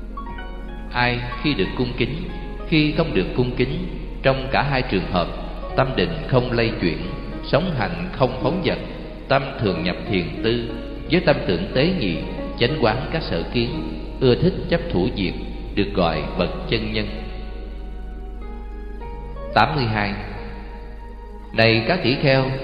Ai khi được cung kính, khi không được cung kính, trong cả hai trường hợp, tâm định không lay chuyển, sống hạnh không phóng dật, tâm thường nhập thiền tư, với tâm tưởng tế nhị, chánh quán các sở kiến, ưa thích chấp thủ diệt, được gọi bậc chân nhân. 82. Này các tỷ kheo,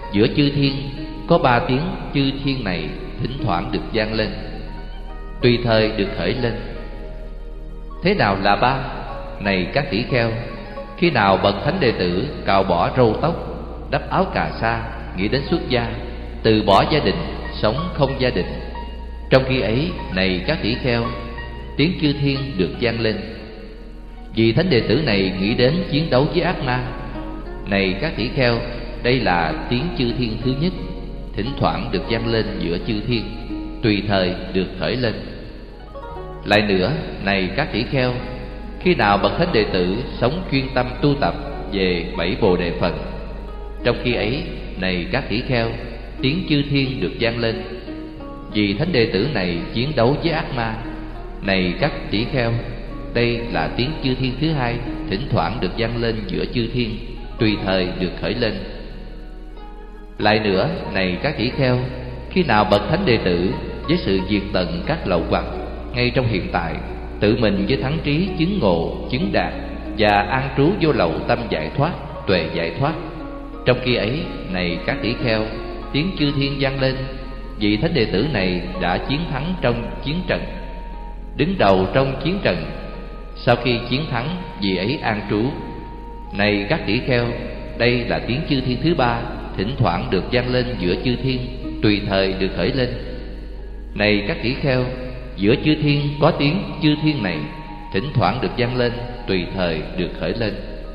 giữa chư thiên có 3 tiếng chư thiên này thỉnh thoảng được vang lên, tùy thời được khởi lên. Thế nào là 3? Này các tỷ kheo, khi nào bậc thánh đệ tử cạo bỏ râu tóc, đắp áo cà sa, nghĩ đến xuất gia, từ bỏ gia đình, sống không gia đình, trong khi ấy, này các tỷ kheo, tiếng chư thiên được vang lên. Vì thánh đệ tử này nghĩ đến chiến đấu với ác ma. Này các tỷ kheo, đây là tiếng chư thiên thứ nhất, thỉnh thoảng được vang lên giữa chư thiên, tùy thời được khởi lên. Lại nữa, này các tỷ kheo, khi nào bậc thánh đệ tử sống chuyên tâm tu tập về 7 bồ đề phần, trong khi ấy, này các tỷ kheo, tiếng chư thiên được vang lên. Vì thánh đệ tử này chiến đấu với ác ma. Này các tỷ kheo, đây là tiếng chư thiên thứ hai, thỉnh thoảng được vang lên giữa chư thiên, tùy thời được khởi lên. Lại nữa, này các tỷ kheo, khi nào bậc thánh đệ tử với sự diệt tận các lậu hoặc ngay trong hiện tại, tự mình với thắng trí chứng ngộ, chứng đạt và an trú vô lậu tâm giải thoát, tuệ giải thoát, trong khi ấy, này các tỷ kheo, tiếng chư thiên vang lên. Vị thánh đệ tử này đã chiến thắng trong chiến trận, đứng đầu trong chiến trận. Sau khi chiến thắng, vị ấy an trú. Này các tỷ kheo, đây là tiếng chư thiên thứ ba, thỉnh thoảng được vang lên giữa chư thiên, tùy thời được khởi lên. Này các tỷ kheo, giữa chư thiên có tiếng chư thiên này, thỉnh thoảng được vang lên, tùy thời được khởi lên.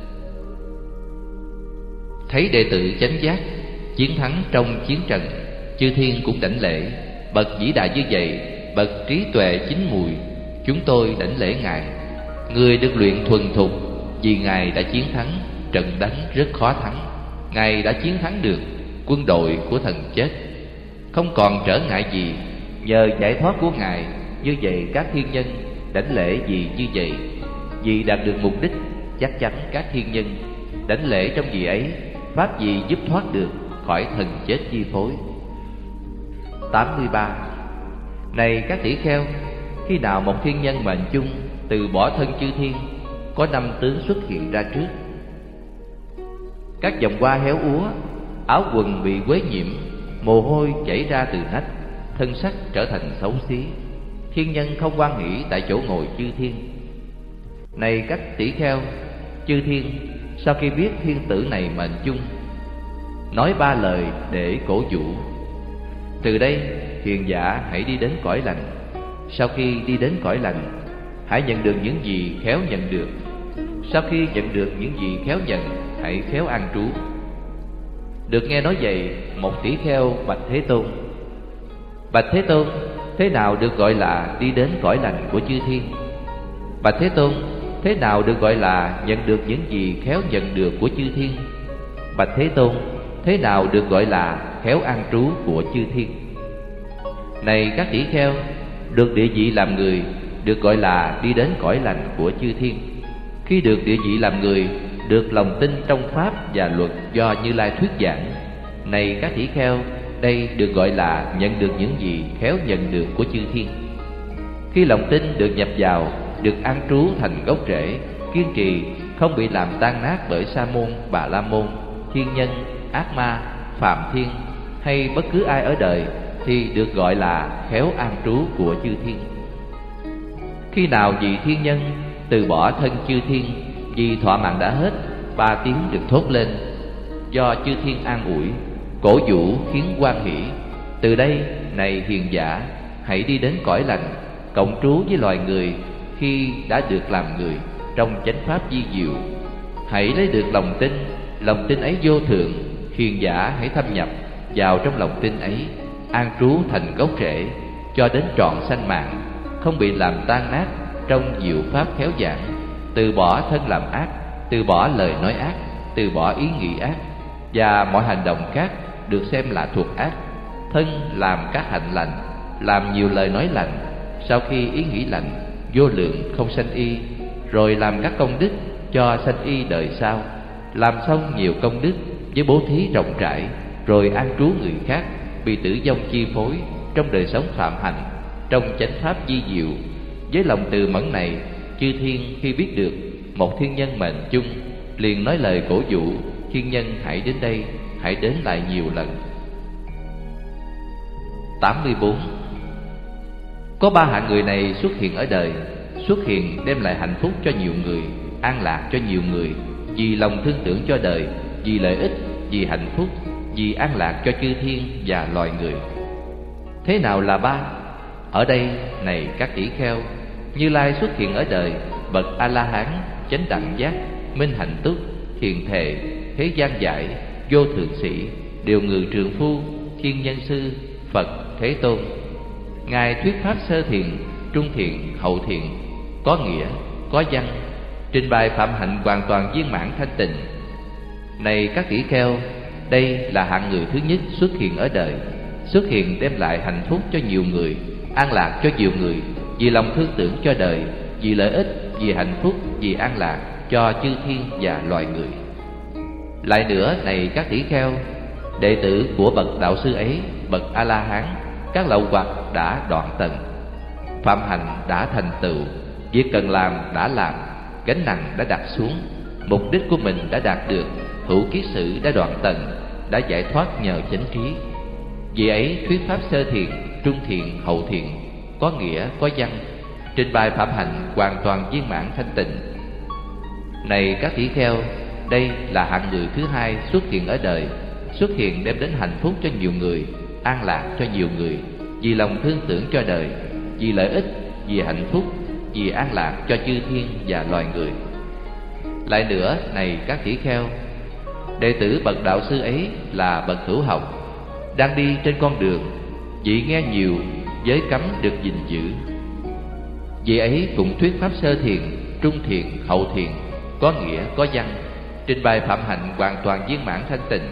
Thấy đệ tử chánh giác chiến thắng trong chiến trận, chư thiên cũng đảnh lễ. Bậc vĩ đại như vậy, bậc trí tuệ chín mùi, chúng tôi đảnh lễ Ngài. Người được luyện thuần thục, vì Ngài đã chiến thắng, trận đánh rất khó thắng. Ngài đã chiến thắng được quân đội của thần chết, không còn trở ngại gì. Nhờ giải thoát của Ngài, như vậy các thiên nhân đảnh lễ vì như vậy. Vì đạt được mục đích, chắc chắn các thiên nhân đảnh lễ trong vị ấy. Pháp gì giúp thoát được khỏi thần chết chi phối. 83. Này các tỷ kheo, khi nào một thiên nhân mệnh chung từ bỏ thân chư thiên, có 5 tướng xuất hiện ra trước. Các dòng hoa héo úa, áo quần bị quế nhiễm, mồ hôi chảy ra từ nách, thân sắc trở thành xấu xí. Thiên nhân không hoan hỷ tại chỗ ngồi chư thiên. Này các tỷ kheo, chư thiên sau khi biết thiên tử này mệnh chung, nói 3 lời để cổ vũ. Từ đây hiền giả hãy đi đến cõi lành. Sau khi đi đến cõi lành, hãy nhận được những gì khéo nhận được. Sau khi nhận được những gì khéo nhận, hãy khéo an trú. Được nghe nói vậy, một tỷ kheo bạch Thế Tôn: Bạch Thế Tôn, thế nào được gọi là đi đến cõi lành của chư thiên? Bạch Thế Tôn, thế nào được gọi là nhận được những gì khéo nhận được của chư thiên? Bạch Thế Tôn, thế nào được gọi là khéo an trú của chư thiên? Này các tỷ kheo, được địa vị làm người được gọi là đi đến cõi lành của chư thiên. Khi được địa vị làm người, được lòng tin trong pháp và luật do Như Lai thuyết giảng. Này các tỷ kheo, đây được gọi là nhận được những gì khéo nhận được của chư thiên. Khi lòng tin được nhập vào, được an trú thành gốc rễ, kiên trì, không bị làm tan nát bởi Sa môn, Bà La môn, thiên nhân, ác ma, phạm thiên hay bất cứ ai ở đời, thì được gọi là khéo an trú của chư thiên. Khi nào vị thiên nhân từ bỏ thân chư thiên, vì thọ mạng đã hết, 3 tiếng được thốt lên, do chư thiên an ủi, cổ vũ khiến hoan hỷ. Từ đây, này hiền giả, hãy đi đến cõi lành, cộng trú với loài người khi đã được làm người trong chánh pháp vi diệu. Hãy lấy được lòng tin ấy vô thượng. Hiền giả hãy thâm nhập vào trong lòng tin ấy, an trú thành gốc rễ cho đến trọn sanh mạng, không bị làm tan nát trong diệu pháp khéo giảng. Từ bỏ thân làm ác, từ bỏ lời nói ác, từ bỏ ý nghĩ ác và mọi hành động khác được xem là thuộc ác. Thân làm các hạnh lành, làm nhiều lời nói lành, sau khi ý nghĩ lành, vô lượng không sanh y, rồi làm các công đức cho sanh y đời sau. Làm xong nhiều công đức với bố thí rộng rãi, rồi an trú người khác, bị tử vong chi phối trong đời sống phạm hạnh, trong chánh pháp vi diệu. Với lòng từ mẫn này, chư thiên khi biết được một thiên nhân mệnh chung, liền nói lời cổ vũ: thiên nhân hãy đến đây, hãy đến lại nhiều lần. 84. Có ba hạng người này xuất hiện ở đời, xuất hiện đem lại hạnh phúc cho nhiều người, an lạc cho nhiều người, vì lòng thương tưởng cho đời, vì lợi ích, vì hạnh phúc, vì an lạc cho chư thiên và loài người. Thế nào là ba? Ở đây này các tỷ kheo, Như Lai xuất hiện ở đời, bậc A-la-hán, chánh đẳng giác, minh hạnh túc, thiền thệ, thế gian giải, vô thượng sĩ, điều ngự trượng phu, thiên nhân sư, Phật Thế Tôn. Ngài thuyết pháp sơ thiền, trung thiền, hậu thiền, có nghĩa, có văn, trình bày phạm hạnh hoàn toàn viên mãn thanh tịnh. Này các tỷ kheo, đây là hạng người thứ nhất xuất hiện ở đời, xuất hiện đem lại hạnh phúc cho nhiều người, an lạc cho nhiều người, vì lòng thương tưởng cho đời, vì lợi ích, vì hạnh phúc, vì an lạc cho chư thiên và loài người. Lại nữa này các tỷ kheo, đệ tử của bậc đạo sư ấy, bậc A-la-hán, các lậu hoặc đã đoạn tận, phạm hạnh đã thành tựu, việc cần làm đã làm, gánh nặng đã đặt xuống, mục đích của mình đã đạt được, hữu kiết sử đã đoạn tận, đã giải thoát nhờ chánh trí. Vì ấy thuyết pháp sơ thiền, trung thiền, hậu thiền, có nghĩa, có văn, trình bày phạm hạnh hoàn toàn viên mãn thanh tịnh. Này các tỷ kheo, đây là hạng người thứ hai xuất hiện ở đời, xuất hiện đem đến hạnh phúc cho nhiều người, an lạc cho nhiều người, vì lòng thương tưởng cho đời, vì lợi ích, vì hạnh phúc, vì an lạc cho chư thiên và loài người. Lại nữa này các tỷ kheo, đệ tử bậc đạo sư ấy là bậc hữu học, đang đi trên con đường, vị nghe nhiều, giới cấm được gìn giữ. Vị ấy cũng thuyết pháp sơ thiền, trung thiền, hậu thiền, có nghĩa, có văn, trình bày phạm hạnh hoàn toàn viên mãn thanh tịnh.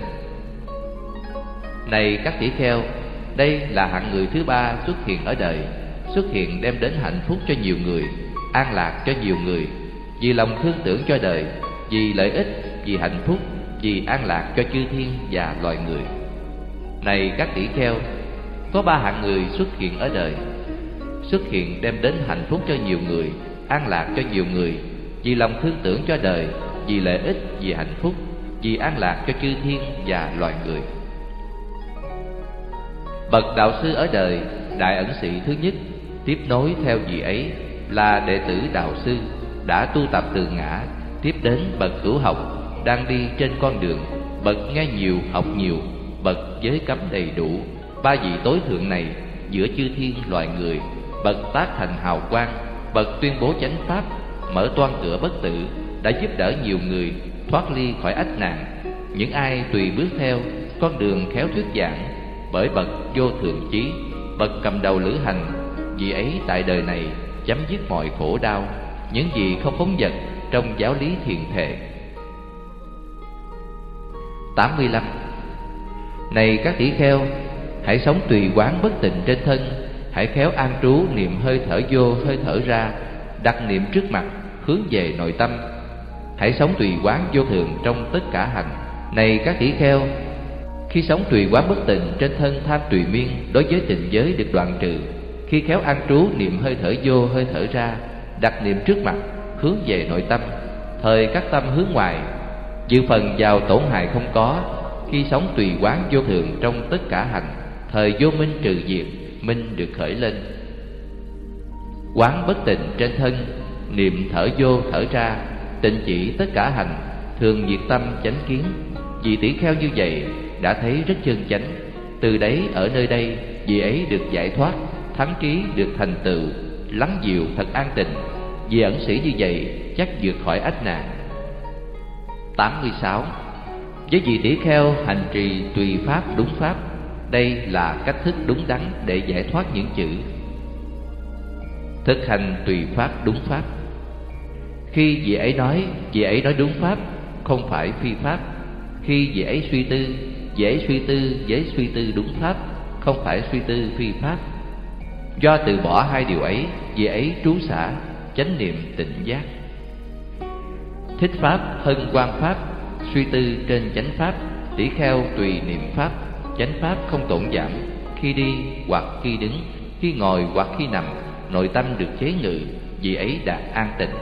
Này các tỷ kheo, đây là hạng người thứ ba xuất hiện ở đời, xuất hiện đem đến hạnh phúc cho nhiều người, an lạc cho nhiều người, vì lòng thương tưởng cho đời, vì lợi ích, vì hạnh phúc, vì an lạc cho chư thiên và loài người. Này các tỷ kheo, có ba hạng người xuất hiện ở đời, xuất hiện đem đến hạnh phúc cho nhiều người, an lạc cho nhiều người, vì lòng thương tưởng cho đời, vì lợi ích, vì hạnh phúc, vì an lạc cho chư thiên và loài người. Bậc đạo sư ở đời, đại ẩn sĩ thứ nhất, tiếp nối theo vị ấy là đệ tử đạo sư, đã tu tập từ ngã, tiếp đến bậc hữu học, đang đi trên con đường, bậc nghe nhiều, học nhiều, bậc giới cấm đầy đủ. Ba vị tối thượng này giữa chư thiên loài người, bậc tác thành hào quang, bậc tuyên bố chánh pháp, mở toan cửa bất tử, đã giúp đỡ nhiều người thoát ly khỏi ách nạn. Những ai tùy bước theo con đường khéo thuyết giảng bởi bậc vô thượng chí, bậc cầm đầu lữ hành, vị ấy tại đời này chấm dứt mọi khổ đau, những gì không phóng dật trong giáo lý thiền thệ. 85. Này các tỷ kheo, hãy sống tùy quán bất tịnh trên thân, hãy khéo an trú niệm hơi thở vô, hơi thở ra, đặt niệm trước mặt, hướng về nội tâm. Hãy sống tùy quán vô thường trong tất cả hành. Này các tỷ kheo, khi sống tùy quán bất tịnh trên thân tham tùy miên, đối với tịnh giới được đoạn trừ. Khi khéo an trú niệm hơi thở vô, hơi thở ra, đặt niệm trước mặt, hướng về nội tâm, thời các tâm hướng ngoài, dự phần vào tổn hại không có. Khi sống tùy quán vô thường trong tất cả hành, thời vô minh trừ diệt, minh được khởi lên. Quán bất tịnh trên thân, niệm thở vô thở ra, tịnh chỉ tất cả hành, thường diệt tâm chánh kiến. Vì tỷ kheo như vậy đã thấy rất chân chánh, từ đấy ở nơi đây vị ấy được giải thoát, thắng trí được thành tựu, lắng dịu thật an tịnh. Vì ẩn sĩ như vậy chắc vượt khỏi ách nạn. 86. Với vị tỷ kheo hành trì tùy pháp đúng pháp, đây là cách thức đúng đắn để giải thoát những chữ. Thực hành tùy pháp đúng pháp. Khi vị ấy nói đúng pháp, không phải phi pháp. Khi vị ấy suy tư với suy tư đúng pháp, không phải suy tư phi pháp. Do từ bỏ hai điều ấy, vị ấy trú xả, chánh niệm tịnh giác. Thích pháp hân quan pháp, suy tư trên chánh pháp, tỷ kheo tùy niệm pháp, chánh pháp không tổn giảm. Khi đi hoặc khi đứng, khi ngồi hoặc khi nằm, nội tâm được chế ngự, vị ấy đạt an tịnh.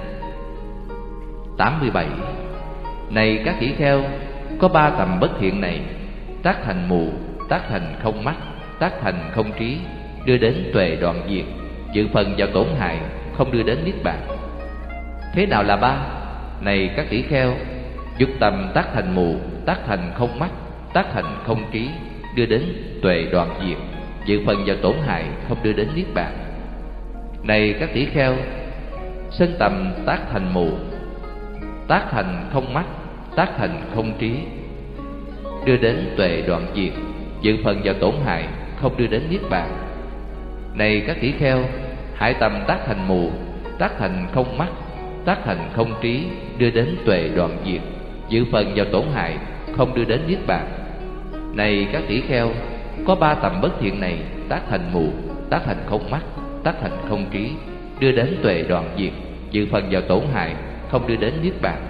87. Này các tỷ kheo, có ba tầm bất thiện này, tác thành mù, tác thành không mắt, tác thành không trí, đưa đến tuệ đoạn diệt, dự phần vào tổn hại, không đưa đến niết bàn. Thế nào là ba? Này các tỷ kheo, dục tâm tác thành mù, tác thành không mắt, tác thành không trí, đưa đến tuệ đoạn diệt, dự phần vào tổn hại, không đưa đến niết bàn. Này các tỷ kheo, sân tầm tác thành mù, tác thành không mắt, tác thành không trí, đưa đến tuệ đoạn diệt, dự phần vào tổn hại, không đưa đến niết bàn. Này các tỷ kheo, hại tâm tác thành mù, tác thành không mắt, tác thành không trí, đưa đến tuệ đoạn diệt, dự phần vào tổn hại, không đưa đến niết bàn. Này các tỷ kheo, có ba tầm bất thiện này tác thành mù, tác thành không mắt, tác thành không trí, đưa đến tuệ đoạn diệt, dự phần vào tổn hại, không đưa đến niết bàn.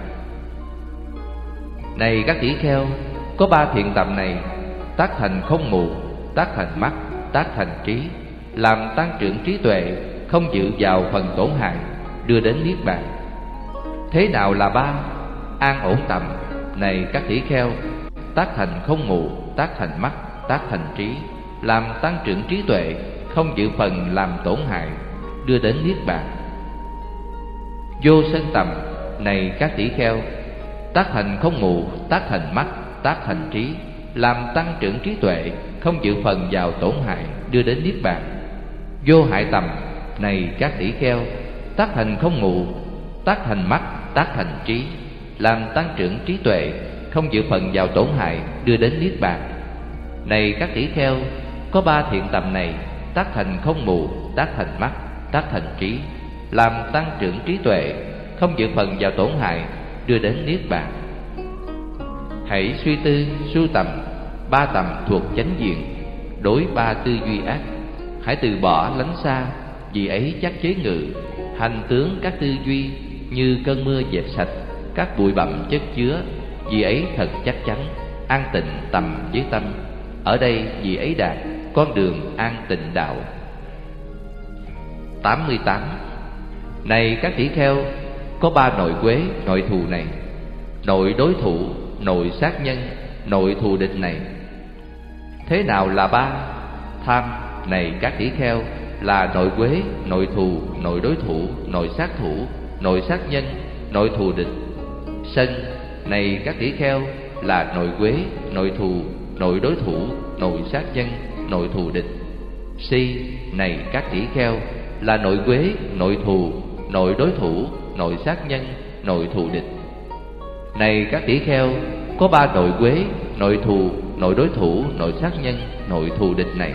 Này các tỷ kheo, có ba thiện tầm này tác thành không mù, tác thành mắt, tác thành trí, làm tăng trưởng trí tuệ, không dự vào phần tổn hại, đưa đến niết bàn. Thế nào là ba? An ổn tầm. Này các tỷ kheo, tác thành không mù, tác thành mắt, tác thành trí, làm tăng trưởng trí tuệ, không dự phần làm tổn hại, đưa đến niết bàn. Vô sân tầm. Này các tỷ kheo, tác thành không mù, tác thành mắt, tác thành trí, làm tăng trưởng trí tuệ, không dự phần vào tổn hại, đưa đến niết bàn. Vô hại tầm. Này các tỷ kheo, tác thành không mù, tác thành mắt, tác thành trí, làm tăng trưởng trí tuệ, không dự phần vào tổn hại, đưa đến niết bàn. Này các tỷ kheo, có ba thiện tầm này tác thành không mù, tác thành mắt, tác thành trí, làm tăng trưởng trí tuệ, không dự phần vào tổn hại, đưa đến niết bàn. Hãy suy tư, sưu tầm ba tầm thuộc chánh diện, đối ba tư duy ác. Hãy từ bỏ lánh xa, vì ấy chắc chế ngự, hành tướng các tư duy như cơn mưa dẹp sạch các bụi bặm chất chứa, vì ấy thật chắc chắn, an tịnh tầm với tâm. Ở đây vì ấy đạt con đường an tịnh đạo. 88. Này các tỷ kheo, có ba nội quế, nội thù này, nội đối thủ, nội sát nhân, nội thù địch này. Thế nào là ba? Tham. Này các tỷ kheo, là nội quế, nội thù, nội đối thủ, nội sát thủ, nội sát nhân, nội thù địch. Sân. Này các tỷ kheo, là nội quế, nội thù, nội đối thủ, nội sát nhân, nội thù địch. Si. Này các tỷ kheo, là nội quế, nội thù, nội đối thủ, nội sát nhân, nội thù địch. Này các tỷ kheo, có ba nội quế, nội thù, nội đối thủ, nội sát nhân, nội thù địch này.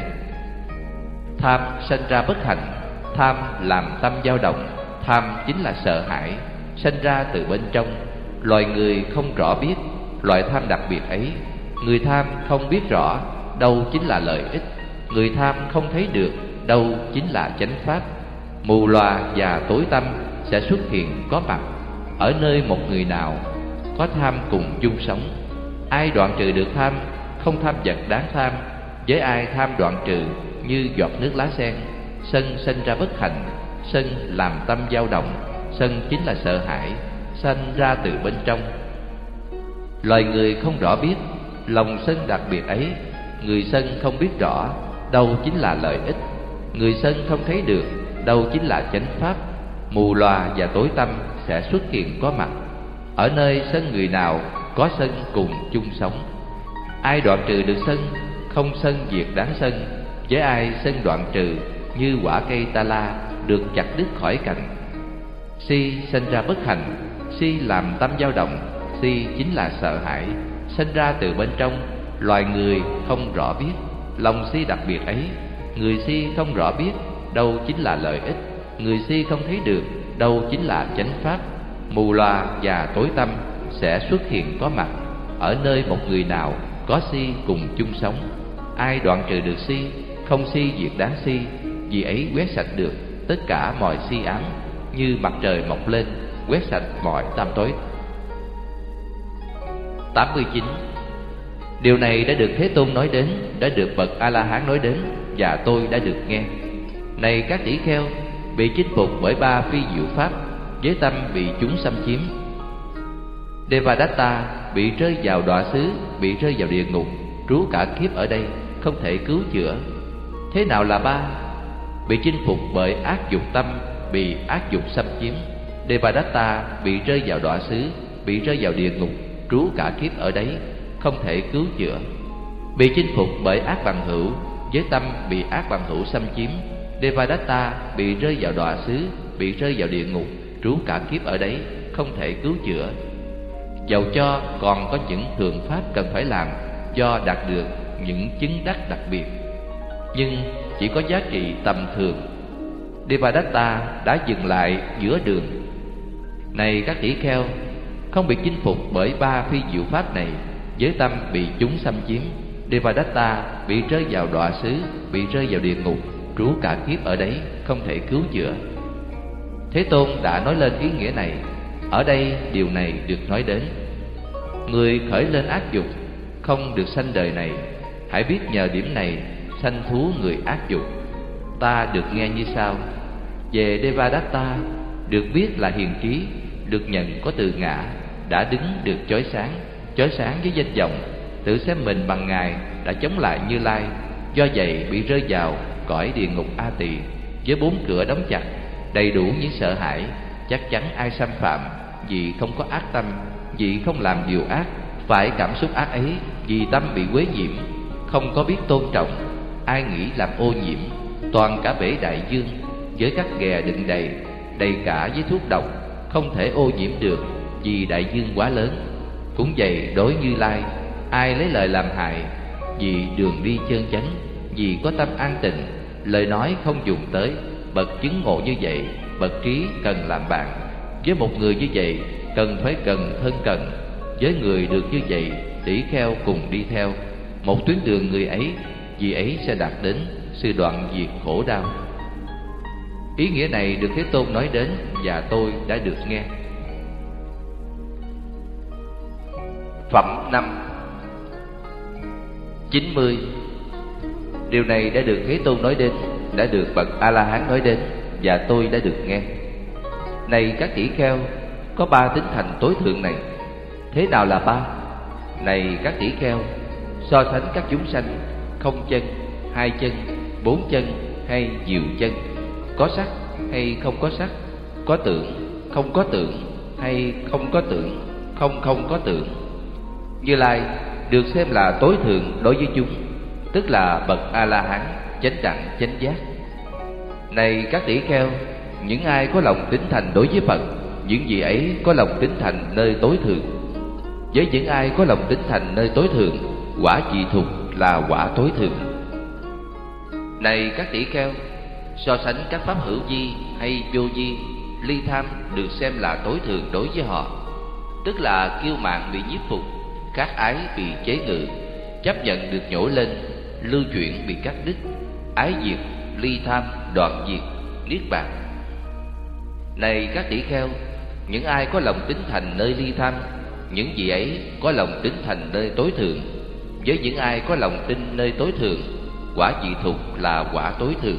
Tham sanh ra bất hạnh. Tham làm tâm dao động. Tham chính là sợ hãi, sanh ra từ bên trong. Loài người không rõ biết loại tham đặc biệt ấy. Người tham không biết rõ đâu chính là lợi ích. Người tham không thấy được đâu chính là chánh pháp. Mù lòa và tối tâm sẽ xuất hiện có mặt ở nơi một người nào có tham cùng chung sống. Ai đoạn trừ được tham, không tham vật đáng tham. Với ai tham đoạn trừ như giọt nước lá sen. Sân sanh ra bất hạnh. Sân làm tâm dao động. Sân chính là sợ hãi, sanh ra từ bên trong. Loài người không rõ biết lòng sân đặc biệt ấy. Người sân không biết rõ đâu chính là lợi ích. Người sân không thấy được đâu chính là chánh pháp. Mù lòa và tối tâm sẽ xuất hiện có mặt ở nơi sân người nào có sân cùng chung sống. Ai đoạn trừ được sân, không sân diệt đáng sân. Với ai sân đoạn trừ như quả cây ta la được chặt đứt khỏi cành. Si sanh ra bất hạnh. Si làm tâm dao động. Si chính là sợ hãi, sanh ra từ bên trong. Loài người không rõ biết lòng si đặc biệt ấy. Người si không rõ biết đâu chính là lợi ích. Người si không thấy được đâu chính là chánh pháp. Mù loà và tối tâm sẽ xuất hiện có mặt ở nơi một người nào có si cùng chung sống. Ai đoạn trừ được si, không si diệt đáng si. Vì ấy quét sạch được tất cả mọi si ám, như mặt trời mọc lên quét sạch mọi tam tối. 89. Điều này đã được Thế Tôn nói đến, đã được bậc A-la-hán nói đến, và tôi đã được nghe. Này các tỷ kheo, bị chinh phục bởi ba phi diệu pháp, với tâm bị chúng xâm chiếm. Devadatta bị rơi vào đọa xứ, bị rơi vào địa ngục. trú cả kiếp ở đây, không thể cứu chữa. Thế nào là ba? Bị chinh phục bởi ác dục tâm, bị ác dục xâm chiếm. Devadatta bị rơi vào đọa xứ, bị rơi vào địa ngục, trú cả kiếp ở đấy, không thể cứu chữa. Bị chinh phục bởi ác bằng hữu, với tâm bị ác bằng hữu xâm chiếm. Devadatta bị rơi vào đọa xứ, bị rơi vào địa ngục, trú cả kiếp ở đấy, không thể cứu chữa. Dầu cho còn có những thượng pháp cần phải làm do đạt được những chứng đắc đặc biệt, nhưng chỉ có giá trị tầm thường. Devadatta đã dừng lại giữa đường. Này các tỷ kheo, không bị chinh phục bởi ba phi diệu pháp này, với tâm bị chúng xâm chiếm, Devadatta bị rơi vào đọa xứ, bị rơi vào địa ngục, trú cả kiếp ở đấy, không thể cứu chữa. Thế Tôn đã nói lên ý nghĩa này. Ở đây điều này được nói đến. Người khởi lên ác dục, không được sanh đời này, hãy biết nhờ điểm này sanh thú người ác dục. Ta được nghe như sau. Về Devadatta, được biết là hiền trí, được nhận có từ ngã, đã đứng được chói sáng với danh vọng, tự xem mình bằng Ngài, đã chống lại Như Lai, do vậy bị rơi vào cõi địa ngục A Tỳ, với 4 cửa đóng chặt, đầy đủ những sợ hãi. Chắc chắn ai xâm phạm, vì không có ác tâm, vì không làm điều ác, phải cảm xúc ác ấy, vì tâm bị quấy nhiễm, không có biết tôn trọng, ai nghĩ làm ô nhiễm. Toàn cả bể đại dương, với các ghè đựng đầy, đầy cả với thuốc độc, không thể ô nhiễm được, vì đại dương quá lớn. Cũng vậy đối Như Lai, ai lấy lời làm hại, vì đường đi chân chánh, vì có tâm an tịnh, lời nói không dùng tới. Bậc chứng ngộ như vậy, bậc trí cần làm bạn. Với một người như vậy, cần phải cần thân cận. Với người được như vậy, tỷ kheo cùng đi theo một tuyến đường người ấy, vì ấy sẽ đạt đến sự đoạn diệt khổ đau. Ý nghĩa này được Thế Tôn nói đến và tôi đã được nghe. Phẩm 5 90. Điều này đã được Thế Tôn nói đến, đã được bậc A-la-hán nói đến và tôi đã được nghe. Này các tỷ kheo, có 3 tính thành tối thượng này. Thế nào là 3? Này các tỷ kheo, so sánh các chúng sanh không chân, 2 chân, 4 chân hay nhiều chân, có sắc hay không có sắc, có tưởng, không có tưởng hay không có tưởng, không có tưởng. Như Lai được xem là tối thượng đối với chúng, tức là bậc A-la-hán chánh đẳng chánh giác. Này các tỷ kheo, những ai có lòng tín thành đối với Phật, những vị ấy có lòng tín thành nơi tối thượng. Với những ai có lòng tín thành nơi tối thượng, quả dị thục là quả tối thượng. Này các tỷ kheo, so sánh các pháp hữu vi hay vô vi, ly tham được xem là tối thượng đối với họ, tức là kiêu mạn bị nhiếp phục, khát ái bị chế ngự, chấp nhận được nhổ lên, lưu chuyển bị cắt đứt, ái diệt, ly tham, đoạn diệt, niết bàn. Này các tỷ kheo, những ai có lòng tín thành nơi ly tham, những vị ấy có lòng tín thành nơi tối thượng. Với những ai có lòng tin nơi tối thượng, quả dị thục là quả tối thượng.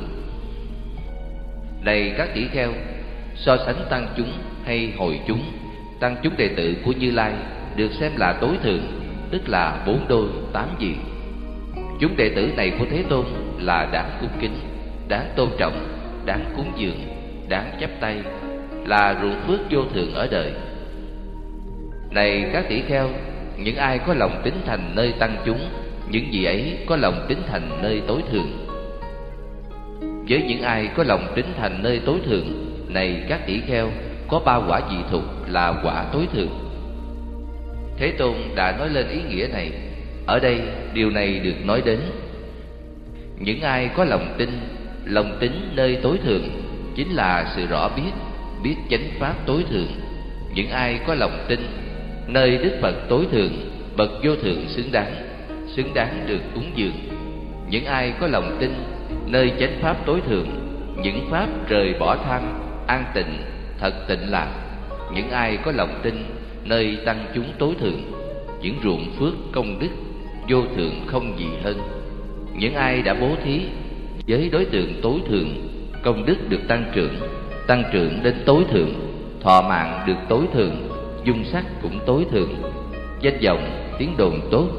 Này các tỷ kheo, so sánh tăng chúng hay hội chúng, tăng chúng đệ tử của Như Lai được xem là tối thượng, tức là 4 đôi 8 vị. Chúng đệ tử này của Thế Tôn là đáng cung kính, đáng tôn trọng, đáng cúng dường, đáng chắp tay, là ruộng phước vô thượng ở đời. Này các tỷ kheo, những ai có lòng tín thành nơi tăng chúng, những vị ấy có lòng tín thành nơi tối thượng. Với những ai có lòng tín thành nơi tối thượng, này các tỷ kheo, có 3 quả dị thục là quả tối thượng. Thế Tôn đã nói lên ý nghĩa này. Ở đây điều này được nói đến. Những ai có lòng tín nơi tối thượng, chính là sự rõ biết chánh pháp tối thượng. Những ai có lòng tin nơi Đức Phật tối thượng, bậc vô thượng xứng đáng được cúng dường. Những ai có lòng tin nơi chánh pháp tối thượng, những pháp rời bỏ tham, an tịnh, thật tịnh lạc. Những ai có lòng tin nơi tăng chúng tối thượng, những ruộng phước công đức vô thượng không gì hơn. Những ai đã bố thí với đối tượng tối thượng, công đức được tăng trưởng đến tối thượng, thọ mạng được tối thượng, dung sắc cũng tối thượng, danh vọng tiếng đồn tốt,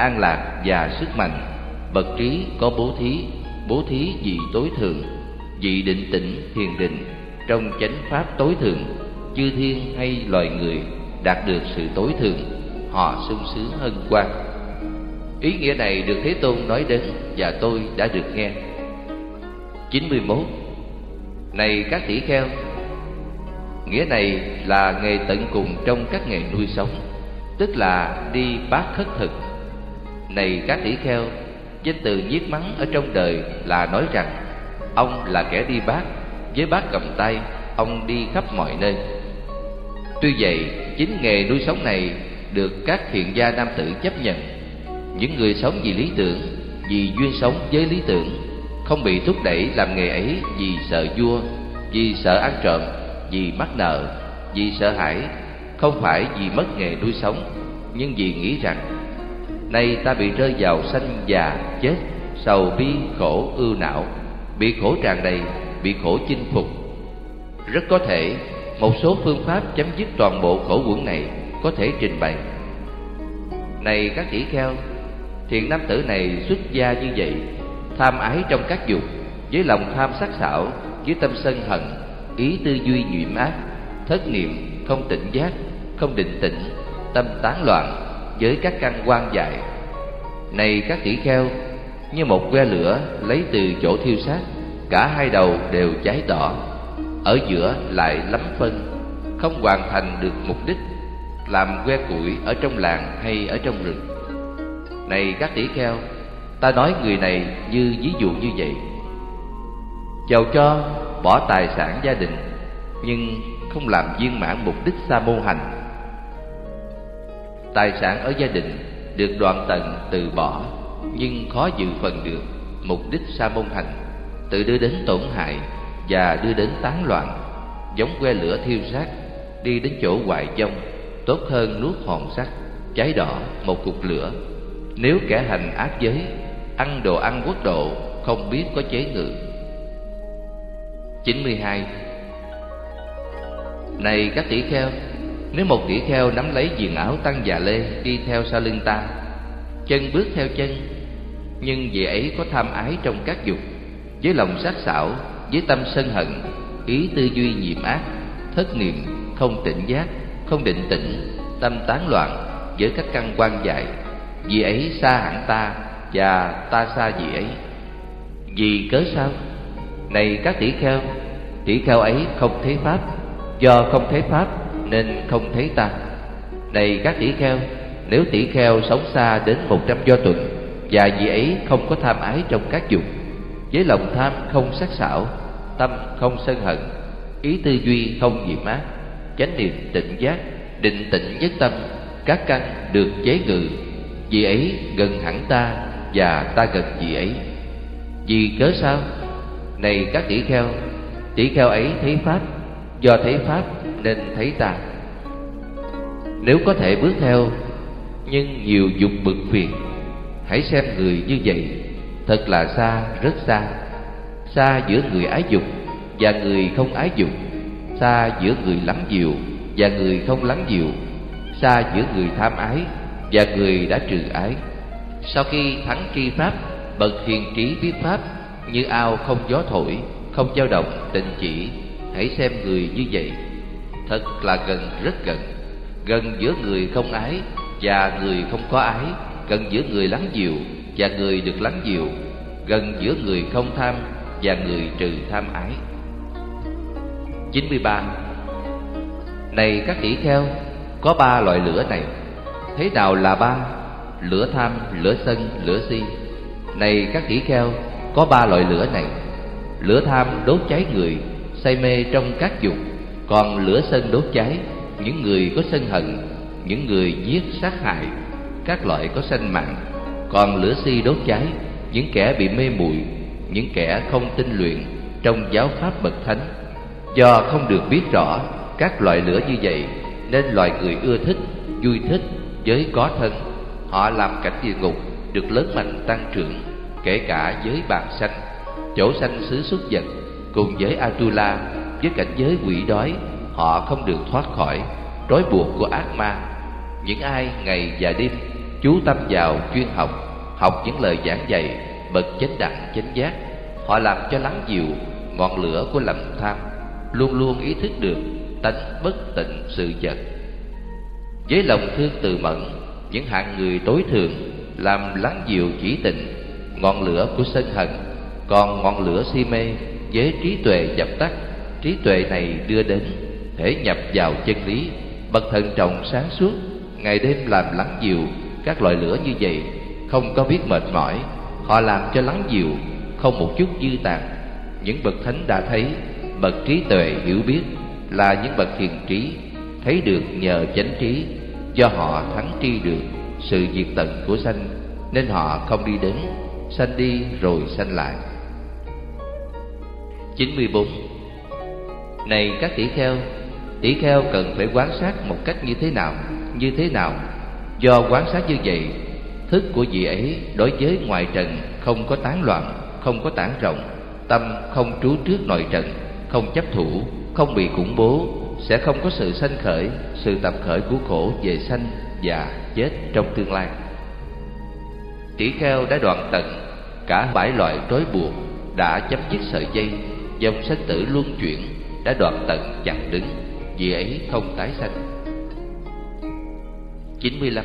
an lạc và sức mạnh. Bậc trí có bố thí vì tối thượng, vì định tĩnh thiền định, trong chánh pháp tối thượng. Chư thiên hay loài người đạt được sự tối thượng, họ sung sướng hân hoan. Ý nghĩa này được Thế Tôn nói đến và tôi đã được nghe. 91. Này các tỷ kheo, nghĩa này là nghề tận cùng trong các nghề nuôi sống, tức là đi bát khất thực. Này các tỷ kheo, danh từ nhiếc mắng ở trong đời là nói rằng ông là kẻ đi bát, với bát cầm tay, ông đi khắp mọi nơi. Tuy vậy, chính nghề nuôi sống này được các thiện gia nam tử chấp nhận. Những người sống vì lý tưởng, vì duyên sống với lý tưởng, không bị thúc đẩy làm nghề ấy vì sợ vua, vì sợ ăn trộm, vì mắc nợ, vì sợ hãi, không phải vì mất nghề nuôi sống, nhưng vì nghĩ rằng nay ta bị rơi vào sanh già chết, sầu bi khổ ưu não, bị khổ tràn đầy, bị khổ chinh phục. Rất có thể một số phương pháp chấm dứt toàn bộ khổ uẩn này có thể trình bày. Này các tỷ kheo, thiện nam tử này xuất gia như vậy, tham ái trong các dục, với lòng tham sắc sảo, với tâm sân hận, ý tư duy nhiễm ác, thất niệm, không tỉnh giác, không định tĩnh, tâm tán loạn, với các căn quan dại. Này các tỷ kheo, như một que lửa lấy từ chỗ thiêu xác, cả hai đầu đều cháy đỏ, ở giữa lại lắm phân, không hoàn thành được mục đích, làm que củi ở trong làng hay ở trong rừng. Này các tỷ kheo, ta nói người này như ví dụ như vậy. Dầu cho bỏ tài sản gia đình, nhưng không làm viên mãn mục đích sa môn hành. Tài sản ở gia đình được đoạn tận từ bỏ, nhưng khó dự phần được mục đích sa môn hành, tự đưa đến tổn hại và đưa đến tán loạn, giống que lửa thiêu xác, đi đến chỗ hoại vong, tốt hơn nuốt hòn sắt, cháy đỏ một cục lửa. Nếu kẻ hành ác giới, ăn đồ ăn quốc độ, không biết có chế ngự. 92. Này các tỷ kheo, nếu một tỷ kheo nắm lấy viền áo tăng già lê đi theo sau lưng ta, chân bước theo chân, nhưng vị ấy có tham ái trong các dục, với lòng sắc sảo, với tâm sân hận, ý tư duy nhiễm ác, thất niệm, không tỉnh giác, không định tĩnh, tâm tán loạn, với các căn quan dại, vị ấy xa hẳn ta và ta xa vị ấy. Vì cớ sao? Này các tỷ kheo ấy không thấy pháp, do không thấy pháp nên không thấy ta. Này các tỷ kheo, nếu tỷ kheo sống xa đến 100 do tuần, và vị ấy không có tham ái trong các dục, với lòng tham không sắc sảo, tâm không sân hận, ý tư duy không nhiễm ác, chánh niệm tỉnh giác, định tĩnh nhất tâm, các căn được chế ngự, vị ấy gần hẳn ta và ta gần vị ấy. Vì cớ sao? Này các tỷ kheo ấy thấy pháp, do thấy pháp nên thấy ta. Nếu có thể bước theo, nhưng nhiều dục bực phiền, hãy xem người như vậy thật là xa, rất xa. Xa giữa người ái dục và người không ái dục, xa giữa người lắng dịu và người không lắng dịu, xa giữa người tham ái và người đã trừ ái. Sau khi thắng tri pháp, bậc hiền trí biết pháp, như ao không gió thổi, không dao động tình chỉ. Hãy xem người như vậy thật là gần, rất gần. Gần giữa người không ái và người không có ái, gần giữa người lắng dịu và người được lắng dịu, gần giữa người không tham và người trừ tham ái. 93. Này các tỷ kheo, có 3 loại lửa này. Thế nào là 3? Lửa tham, lửa sân, lửa si. Này các tỷ kheo, có 3 loại lửa này. Lửa tham đốt cháy người, say mê trong các dục. Còn lửa sân đốt cháy những người có sân hận, những người giết sát hại, các loại có sanh mạng. Còn lửa si đốt cháy những kẻ bị mê muội, những kẻ không tinh luyện trong giáo pháp bậc thánh. Do không được biết rõ các loại lửa như vậy, nên loài người ưa thích, vui thích với có thân. Họ làm cảnh địa ngục được lớn mạnh tăng trưởng, kể cả giới bàn sanh, chỗ sanh xứ xuất vật, cùng với Atula, với cảnh giới quỷ đói. Họ không được thoát khỏi trói buộc của ác ma. Những ai ngày và đêm chú tâm vào chuyên học, học những lời giảng dạy bậc chánh đẳng chánh giác. Họ làm cho lắng dịu ngọn lửa của lòng tham, luôn luôn ý thức được tánh bất tịnh sự vật. Với lòng thương từ mẫn, những hạng người tối thượng làm lắng dịu chỉ tịnh ngọn lửa của sân hận, còn ngọn lửa si mê với trí tuệ dập tắt. Trí tuệ này đưa đến thể nhập vào chân lý, bậc thận trọng sáng suốt, ngày đêm làm lắng dịu các loại lửa như vậy, không có biết mệt mỏi. Họ làm cho lắng dịu, không một chút dư tàn. Những bậc thánh đã thấy, bậc trí tuệ hiểu biết là những bậc hiền trí, thấy được nhờ chánh trí. Do họ thắng tri được sự diệt tận của sanh, nên họ không đi đến sanh đi rồi sanh lại. 94. Này các tỷ kheo cần phải quan sát một cách như thế nào? Như thế nào? Do quan sát như vậy, thức của vị ấy đối với ngoại trần không có tán loạn, không có tản rộng, tâm không trú trước nội trần, không chấp thủ, không bị khủng bố, sẽ không có sự sanh khởi, sự tập khởi của khổ về sanh và chết trong tương lai. Tỷ kheo đã đoạn tận cả 7 loại trói buộc, đã chấm dứt sợi dây, dòng sanh tử luân chuyển đã đoạn tận chặt đứng, vì ấy không tái sanh. 95.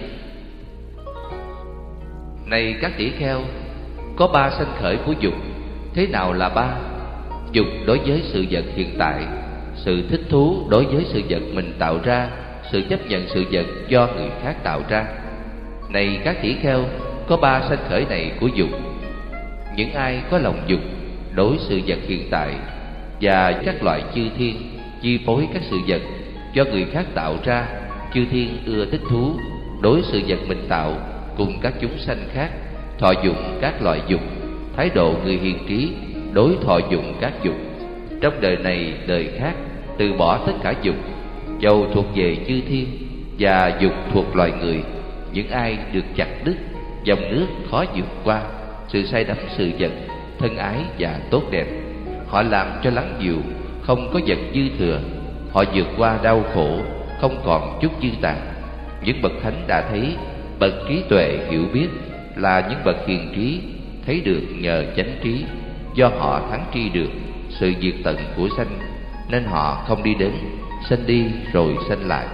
Này các tỷ kheo, có 3 sanh khởi của dục. Thế nào là 3? Dục đối với sự vật hiện tại, sự thích thú đối với sự vật mình tạo ra, sự chấp nhận sự vật do người khác tạo ra. Này các tỷ kheo, có 3 sanh khởi này của dục. Những ai có lòng dục đối sự vật hiện tại và các loại chư thiên chi phối các sự vật do người khác tạo ra, chư thiên ưa thích thú đối sự vật mình tạo cùng các chúng sanh khác, thọ dụng các loại dục. Thái độ người hiền trí đối thọ dụng các dục, trong đời này đời khác từ bỏ tất cả dục, dầu thuộc về chư thiên và dục thuộc loài người. Những ai được chặt đứt dòng nước khó vượt qua sự say đắm sự vật, thân ái và tốt đẹp, họ làm cho lắng dịu, không có vật dư thừa. Họ vượt qua đau khổ, không còn chút dư tàn. Những bậc thánh đã thấy, bậc trí tuệ hiểu biết là những bậc hiền trí, thấy được nhờ chánh trí. Do họ thắng tri được sự diệt tận của sanh, nên họ không đi đến sanh đi rồi sanh lại.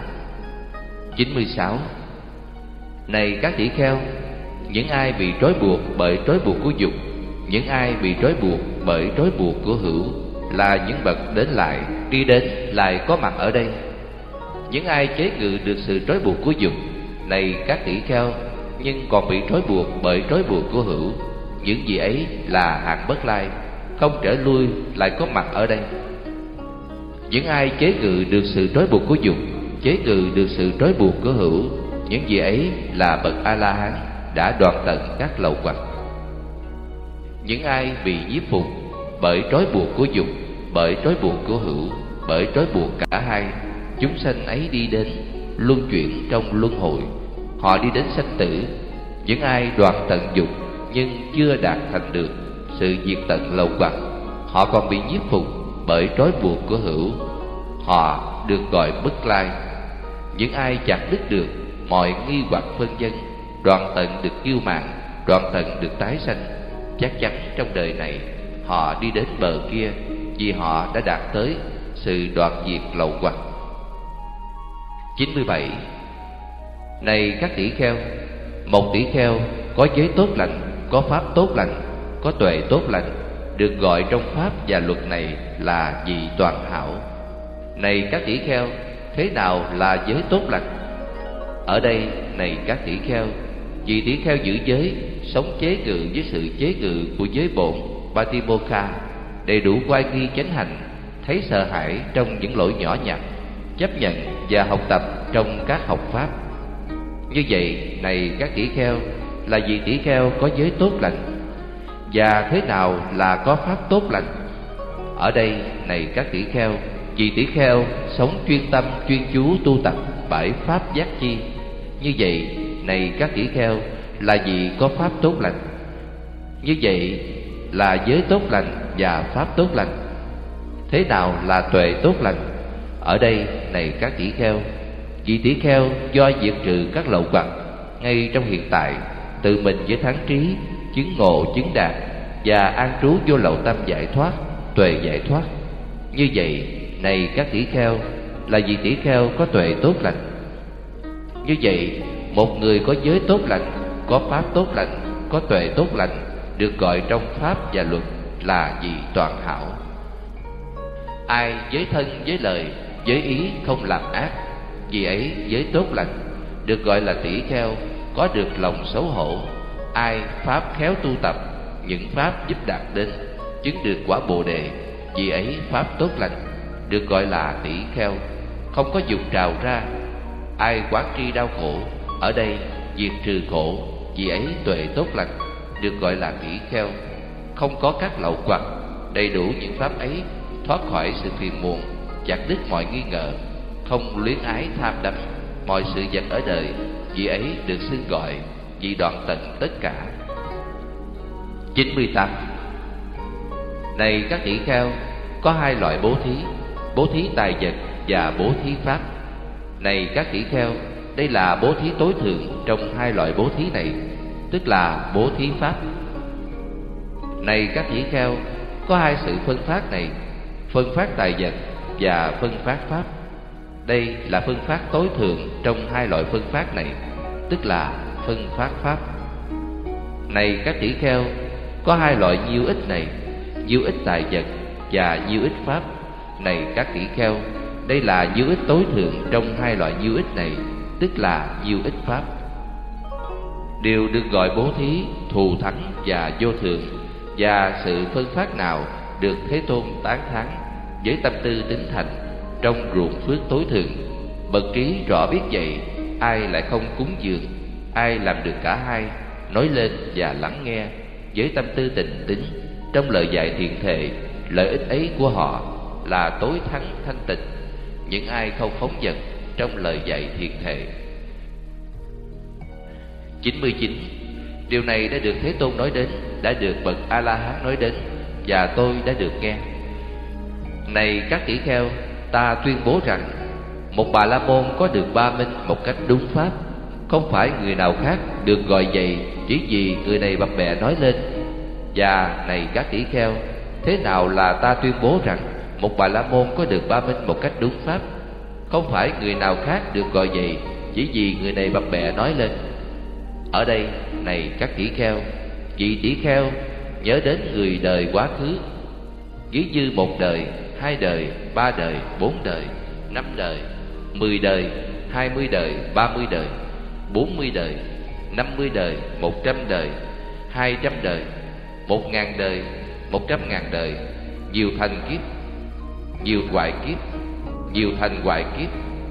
96. Này các tỷ kheo, những ai bị trói buộc bởi trói buộc của dục, những ai bị trói buộc bởi trói buộc của hữu là những bậc đến lại, đi đến lại có mặt ở đây. Những ai chế ngự được sự trói buộc của dục, này các tỷ kheo, nhưng còn bị trói buộc bởi trói buộc của hữu, những gì ấy là hạng bất lai, không trở lui lại có mặt ở đây. Những ai chế ngự được sự trói buộc của dục, chế ngự được sự trói buộc của hữu, những gì ấy là bậc A-la-hán đã đoạn tận các lậu hoặc. Những ai bị nhiếp phục bởi trói buộc của dục, bởi trói buộc của hữu, bởi trói buộc cả hai, chúng sanh ấy đi đến luân chuyển trong luân hồi, họ đi đến sanh tử. Những ai đoạn tận dục nhưng chưa đạt thành được sự diệt tận lậu hoặc, họ còn bị nhiếp phục bởi trói buộc của hữu, họ được gọi bất lai. Những ai chặt đứt được mọi nghi hoặc phân vân, đoạn tận được kiêu mạn, đoạn tận được tái sanh, chắc chắn trong đời này họ đi đến bờ kia, vì họ đã đạt tới sự đoạn diệt lậu hoặc. 97. Này các tỷ kheo, một tỷ kheo có giới tốt lành, có pháp tốt lành, có tuệ tốt lành, được gọi trong pháp và luật này là vị toàn hảo. Này các tỷ kheo, thế nào là giới tốt lành? Ở đây, này các tỷ kheo, vị tỷ kheo giữ giới, sống chế ngự với sự chế ngự của giới bổn Patimokkha, đầy đủ oai nghi chánh hành, thấy sợ hãi trong những lỗi nhỏ nhặt, chấp nhận và học tập trong các học pháp. Như vậy, này các tỷ kheo, là vị tỷ kheo có giới tốt lành. Và thế nào là có pháp tốt lành? Ở đây, này các tỷ kheo, vị tỷ kheo sống chuyên tâm chuyên chú tu tập 7 pháp giác chi. Như vậy, này các tỷ kheo, là vị có pháp tốt lành. Như vậy là giới tốt lành và pháp tốt lành. Thế nào là tuệ tốt lành? Ở đây, này các tỷ kheo, vị tỷ kheo do diệt trừ các lậu hoặc, ngay trong hiện tại, tự mình với thắng trí, chứng ngộ chứng đạt và an trú vô lậu tâm giải thoát, tuệ giải thoát. Như vậy, này các tỷ kheo, là vì tỷ kheo có tuệ tốt lành. Như vậy, một người có giới tốt lành, có pháp tốt lành, có tuệ tốt lành, được gọi trong pháp và luật là vị toàn hảo. Ai với thân, với lời, với ý không làm ác, vì ấy giới tốt lành, được gọi là tỷ kheo, có được lòng xấu hổ. Ai pháp khéo tu tập, những pháp giúp đạt đến, chứng được quả Bồ đề, vì ấy pháp tốt lành, được gọi là tỷ kheo, không có dục trào ra. Ai quán tri đau khổ, ở đây diệt trừ khổ, vì ấy tuệ tốt lành, được gọi là tỷ kheo, không có các lậu hoặc, đầy đủ những pháp ấy, thoát khỏi sự phiền muộn, chặt đứt mọi nghi ngờ, không luyến ái tham đắm mọi sự vật ở đời, vì ấy được xưng gọi vì đoạn tận tất cả. 98. Này các tỷ kheo, có hai loại bố thí tài vật và bố thí pháp. Này các tỷ kheo, đây là bố thí tối thượng trong hai loại bố thí này, tức là bố thí pháp. Này các tỷ kheo, có hai sự phân phát này, phân phát tài vật và phân phát pháp. Đây là phân phát tối thượng trong hai loại phân phát này, tức là phân phát pháp. Này các tỷ kheo, có hai loại nhiêu ích này, nhiêu ích tài vật và nhiêu ích pháp. Này các tỷ kheo, đây là nhiêu ích tối thượng trong hai loại nhiêu ích này, tức là nhiêu ích pháp. Điều được gọi bố thí thù thắng và vô thượng, và sự phân phát nào được Thế Tôn tán thán với tâm tư tín thành trong ruộng phước tối thượng. Bậc trí rõ biết vậy, ai lại không cúng dường, ai làm được cả hai, nói lên và lắng nghe với tâm tư tình tín trong lời dạy thiền thệ. Lợi ích ấy của họ là tối thắng thanh tịnh. Những ai không phóng dật trong lời dạy thiền thệ. 99. Điều này đã được Thế Tôn nói đến, đã được bậc A-la-hán nói đến, và tôi đã được nghe. Này các tỷ kheo, ta tuyên bố rằng một Bà La Môn có được ba minh một cách đúng pháp, không phải người nào khác được gọi vậy chỉ vì người này bập bẹ nói lên. Và này các tỷ kheo, thế nào là ta tuyên bố rằng một Bà La Môn có được ba minh một cách đúng pháp, không phải người nào khác được gọi vậy chỉ vì người này bập bẹ nói lên. Ở đây, này các tỷ kheo, vị tỷ kheo nhớ đến người đời quá khứ, ví như một đời, hai đời, ba đời, bốn đời, năm đời, 10 đời, 20 đời, 30 đời, 40 đời, 50 đời, 100 đời, 200 đời, 1000 đời, 100.000 đời, nhiều thành kiếp, nhiều hoại kiếp, nhiều thành hoại kiếp.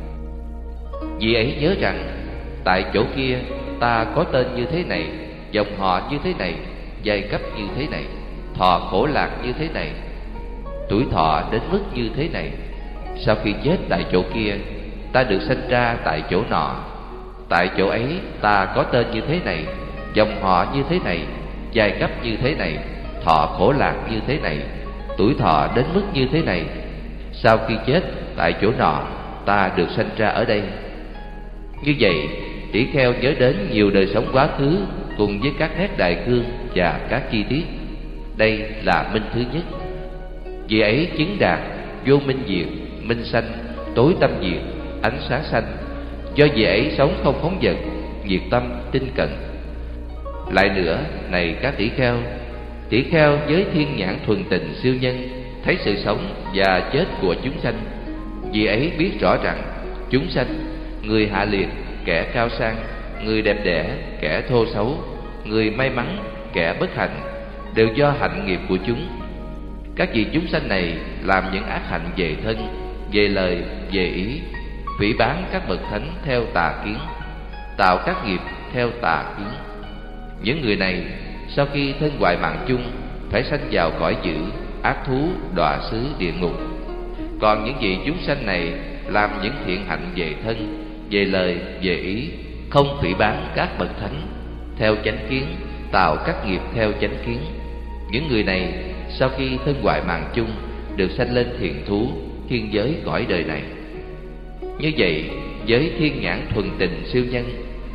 Vì ấy nhớ rằng tại chỗ kia ta có tên như thế này, dòng họ như thế này, giai cấp như thế này, thọ khổ lạc như thế này, tuổi thọ đến mức như thế này. Sau khi chết tại chỗ kia, ta được sanh ra tại chỗ nọ. Tại chỗ ấy ta có tên như thế này, dòng họ như thế này, giai cấp như thế này, thọ khổ lạc như thế này, tuổi thọ đến mức như thế này. Sau khi chết tại chỗ nọ, ta được sanh ra ở đây. Như vậy, tỷ kheo nhớ đến nhiều đời sống quá khứ cùng với các nét đại cương và các chi tiết. Đây là minh thứ nhất. Vì ấy chứng đạt vô minh diệt, minh sanh, tối tâm diệt, ánh sáng sanh. Do vì ấy sống không phóng dật, nhiệt tâm tinh cận. Lại nữa, này các tỷ kheo với thiên nhãn thuần tình siêu nhân thấy sự sống và chết của chúng sanh. Vì ấy biết rõ rằng chúng sanh, người hạ liệt, kẻ cao sang, người đẹp đẽ, kẻ thô xấu, người may mắn, kẻ bất hạnh, đều do hạnh nghiệp của chúng. Các vị chúng sanh này làm những ác hạnh về thân, về lời, về ý, phỉ báng các bậc thánh theo tà kiến, tạo các nghiệp theo tà kiến. Những người này sau khi thân hoại mạng chung phải sanh vào cõi dữ, ác thú, đọa xứ địa ngục. Còn những vị chúng sanh này làm những thiện hạnh về thân, về lời, về ý, không phỉ báng các bậc thánh theo chánh kiến, tạo các nghiệp theo chánh kiến. Những người này sau khi thân hoại mạng chung được sanh lên thiện thú, thiên giới cõi đời này. Như vậy, với thiên nhãn thuần tình siêu nhân,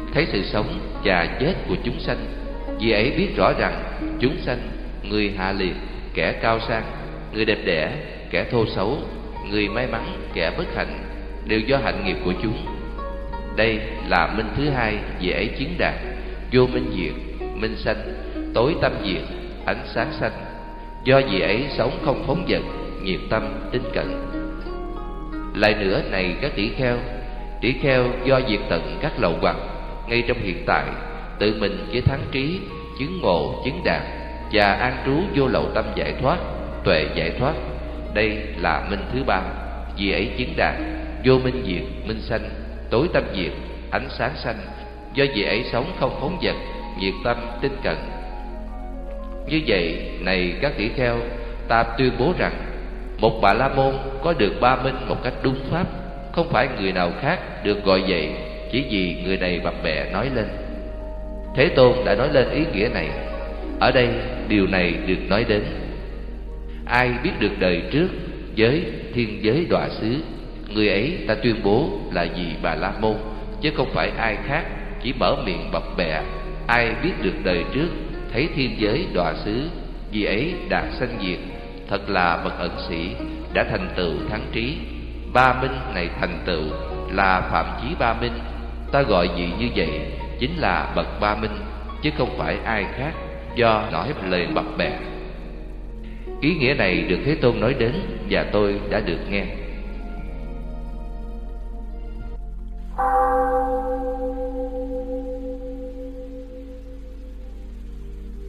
thấy sự sống và chết của chúng sanh. Vì ấy biết rõ rằng chúng sanh, người hạ liệt, kẻ cao sang, người đẹp đẽ, kẻ thô xấu, người may mắn, kẻ bất hạnh, đều do hạnh nghiệp của chúng. Đây là minh thứ hai về ấy chiến đạt: vô minh diệt, minh sanh, tối tâm diệt, ánh sáng sanh. Do vì ấy sống không phóng dật, nhiệt tâm tinh cận. Lại nữa này các tỷ kheo do diệt tận các lậu hoặc ngay trong hiện tại, tự mình với thắng trí, chứng ngộ chứng đạt và an trú vô lậu tâm giải thoát, tuệ giải thoát. Đây là minh thứ ba, vì ấy chứng đạt: vô minh diệt, minh sanh, tối tâm diệt, ánh sáng sanh. Do vì ấy sống không phóng dật, nhiệt tâm tinh cận. Như vậy này các tỷ kheo, ta tuyên bố rằng một Bà La Môn có được ba minh một cách đúng pháp, không phải người nào khác được gọi vậy chỉ vì người này bập bẹ nói lên. Thế Tôn đã nói lên ý nghĩa này. Ở đây điều này được nói đến: ai biết được đời trước giới thiên giới đọa xứ, người ấy ta tuyên bố là vì Bà La Môn, chứ không phải ai khác chỉ mở miệng bập bẹ. Ai biết được đời trước thấy thiên giới đọa xứ, vì ấy đạt sanh diệt, thật là bậc ẩn sĩ, đã thành tựu thắng trí. Ba minh này thành tựu là phạm chí ba minh. Ta gọi vị như vậy chính là bậc ba minh, chứ không phải ai khác do nói lời bập bẹ. Ý nghĩa này được Thế Tôn nói đến và tôi đã được nghe.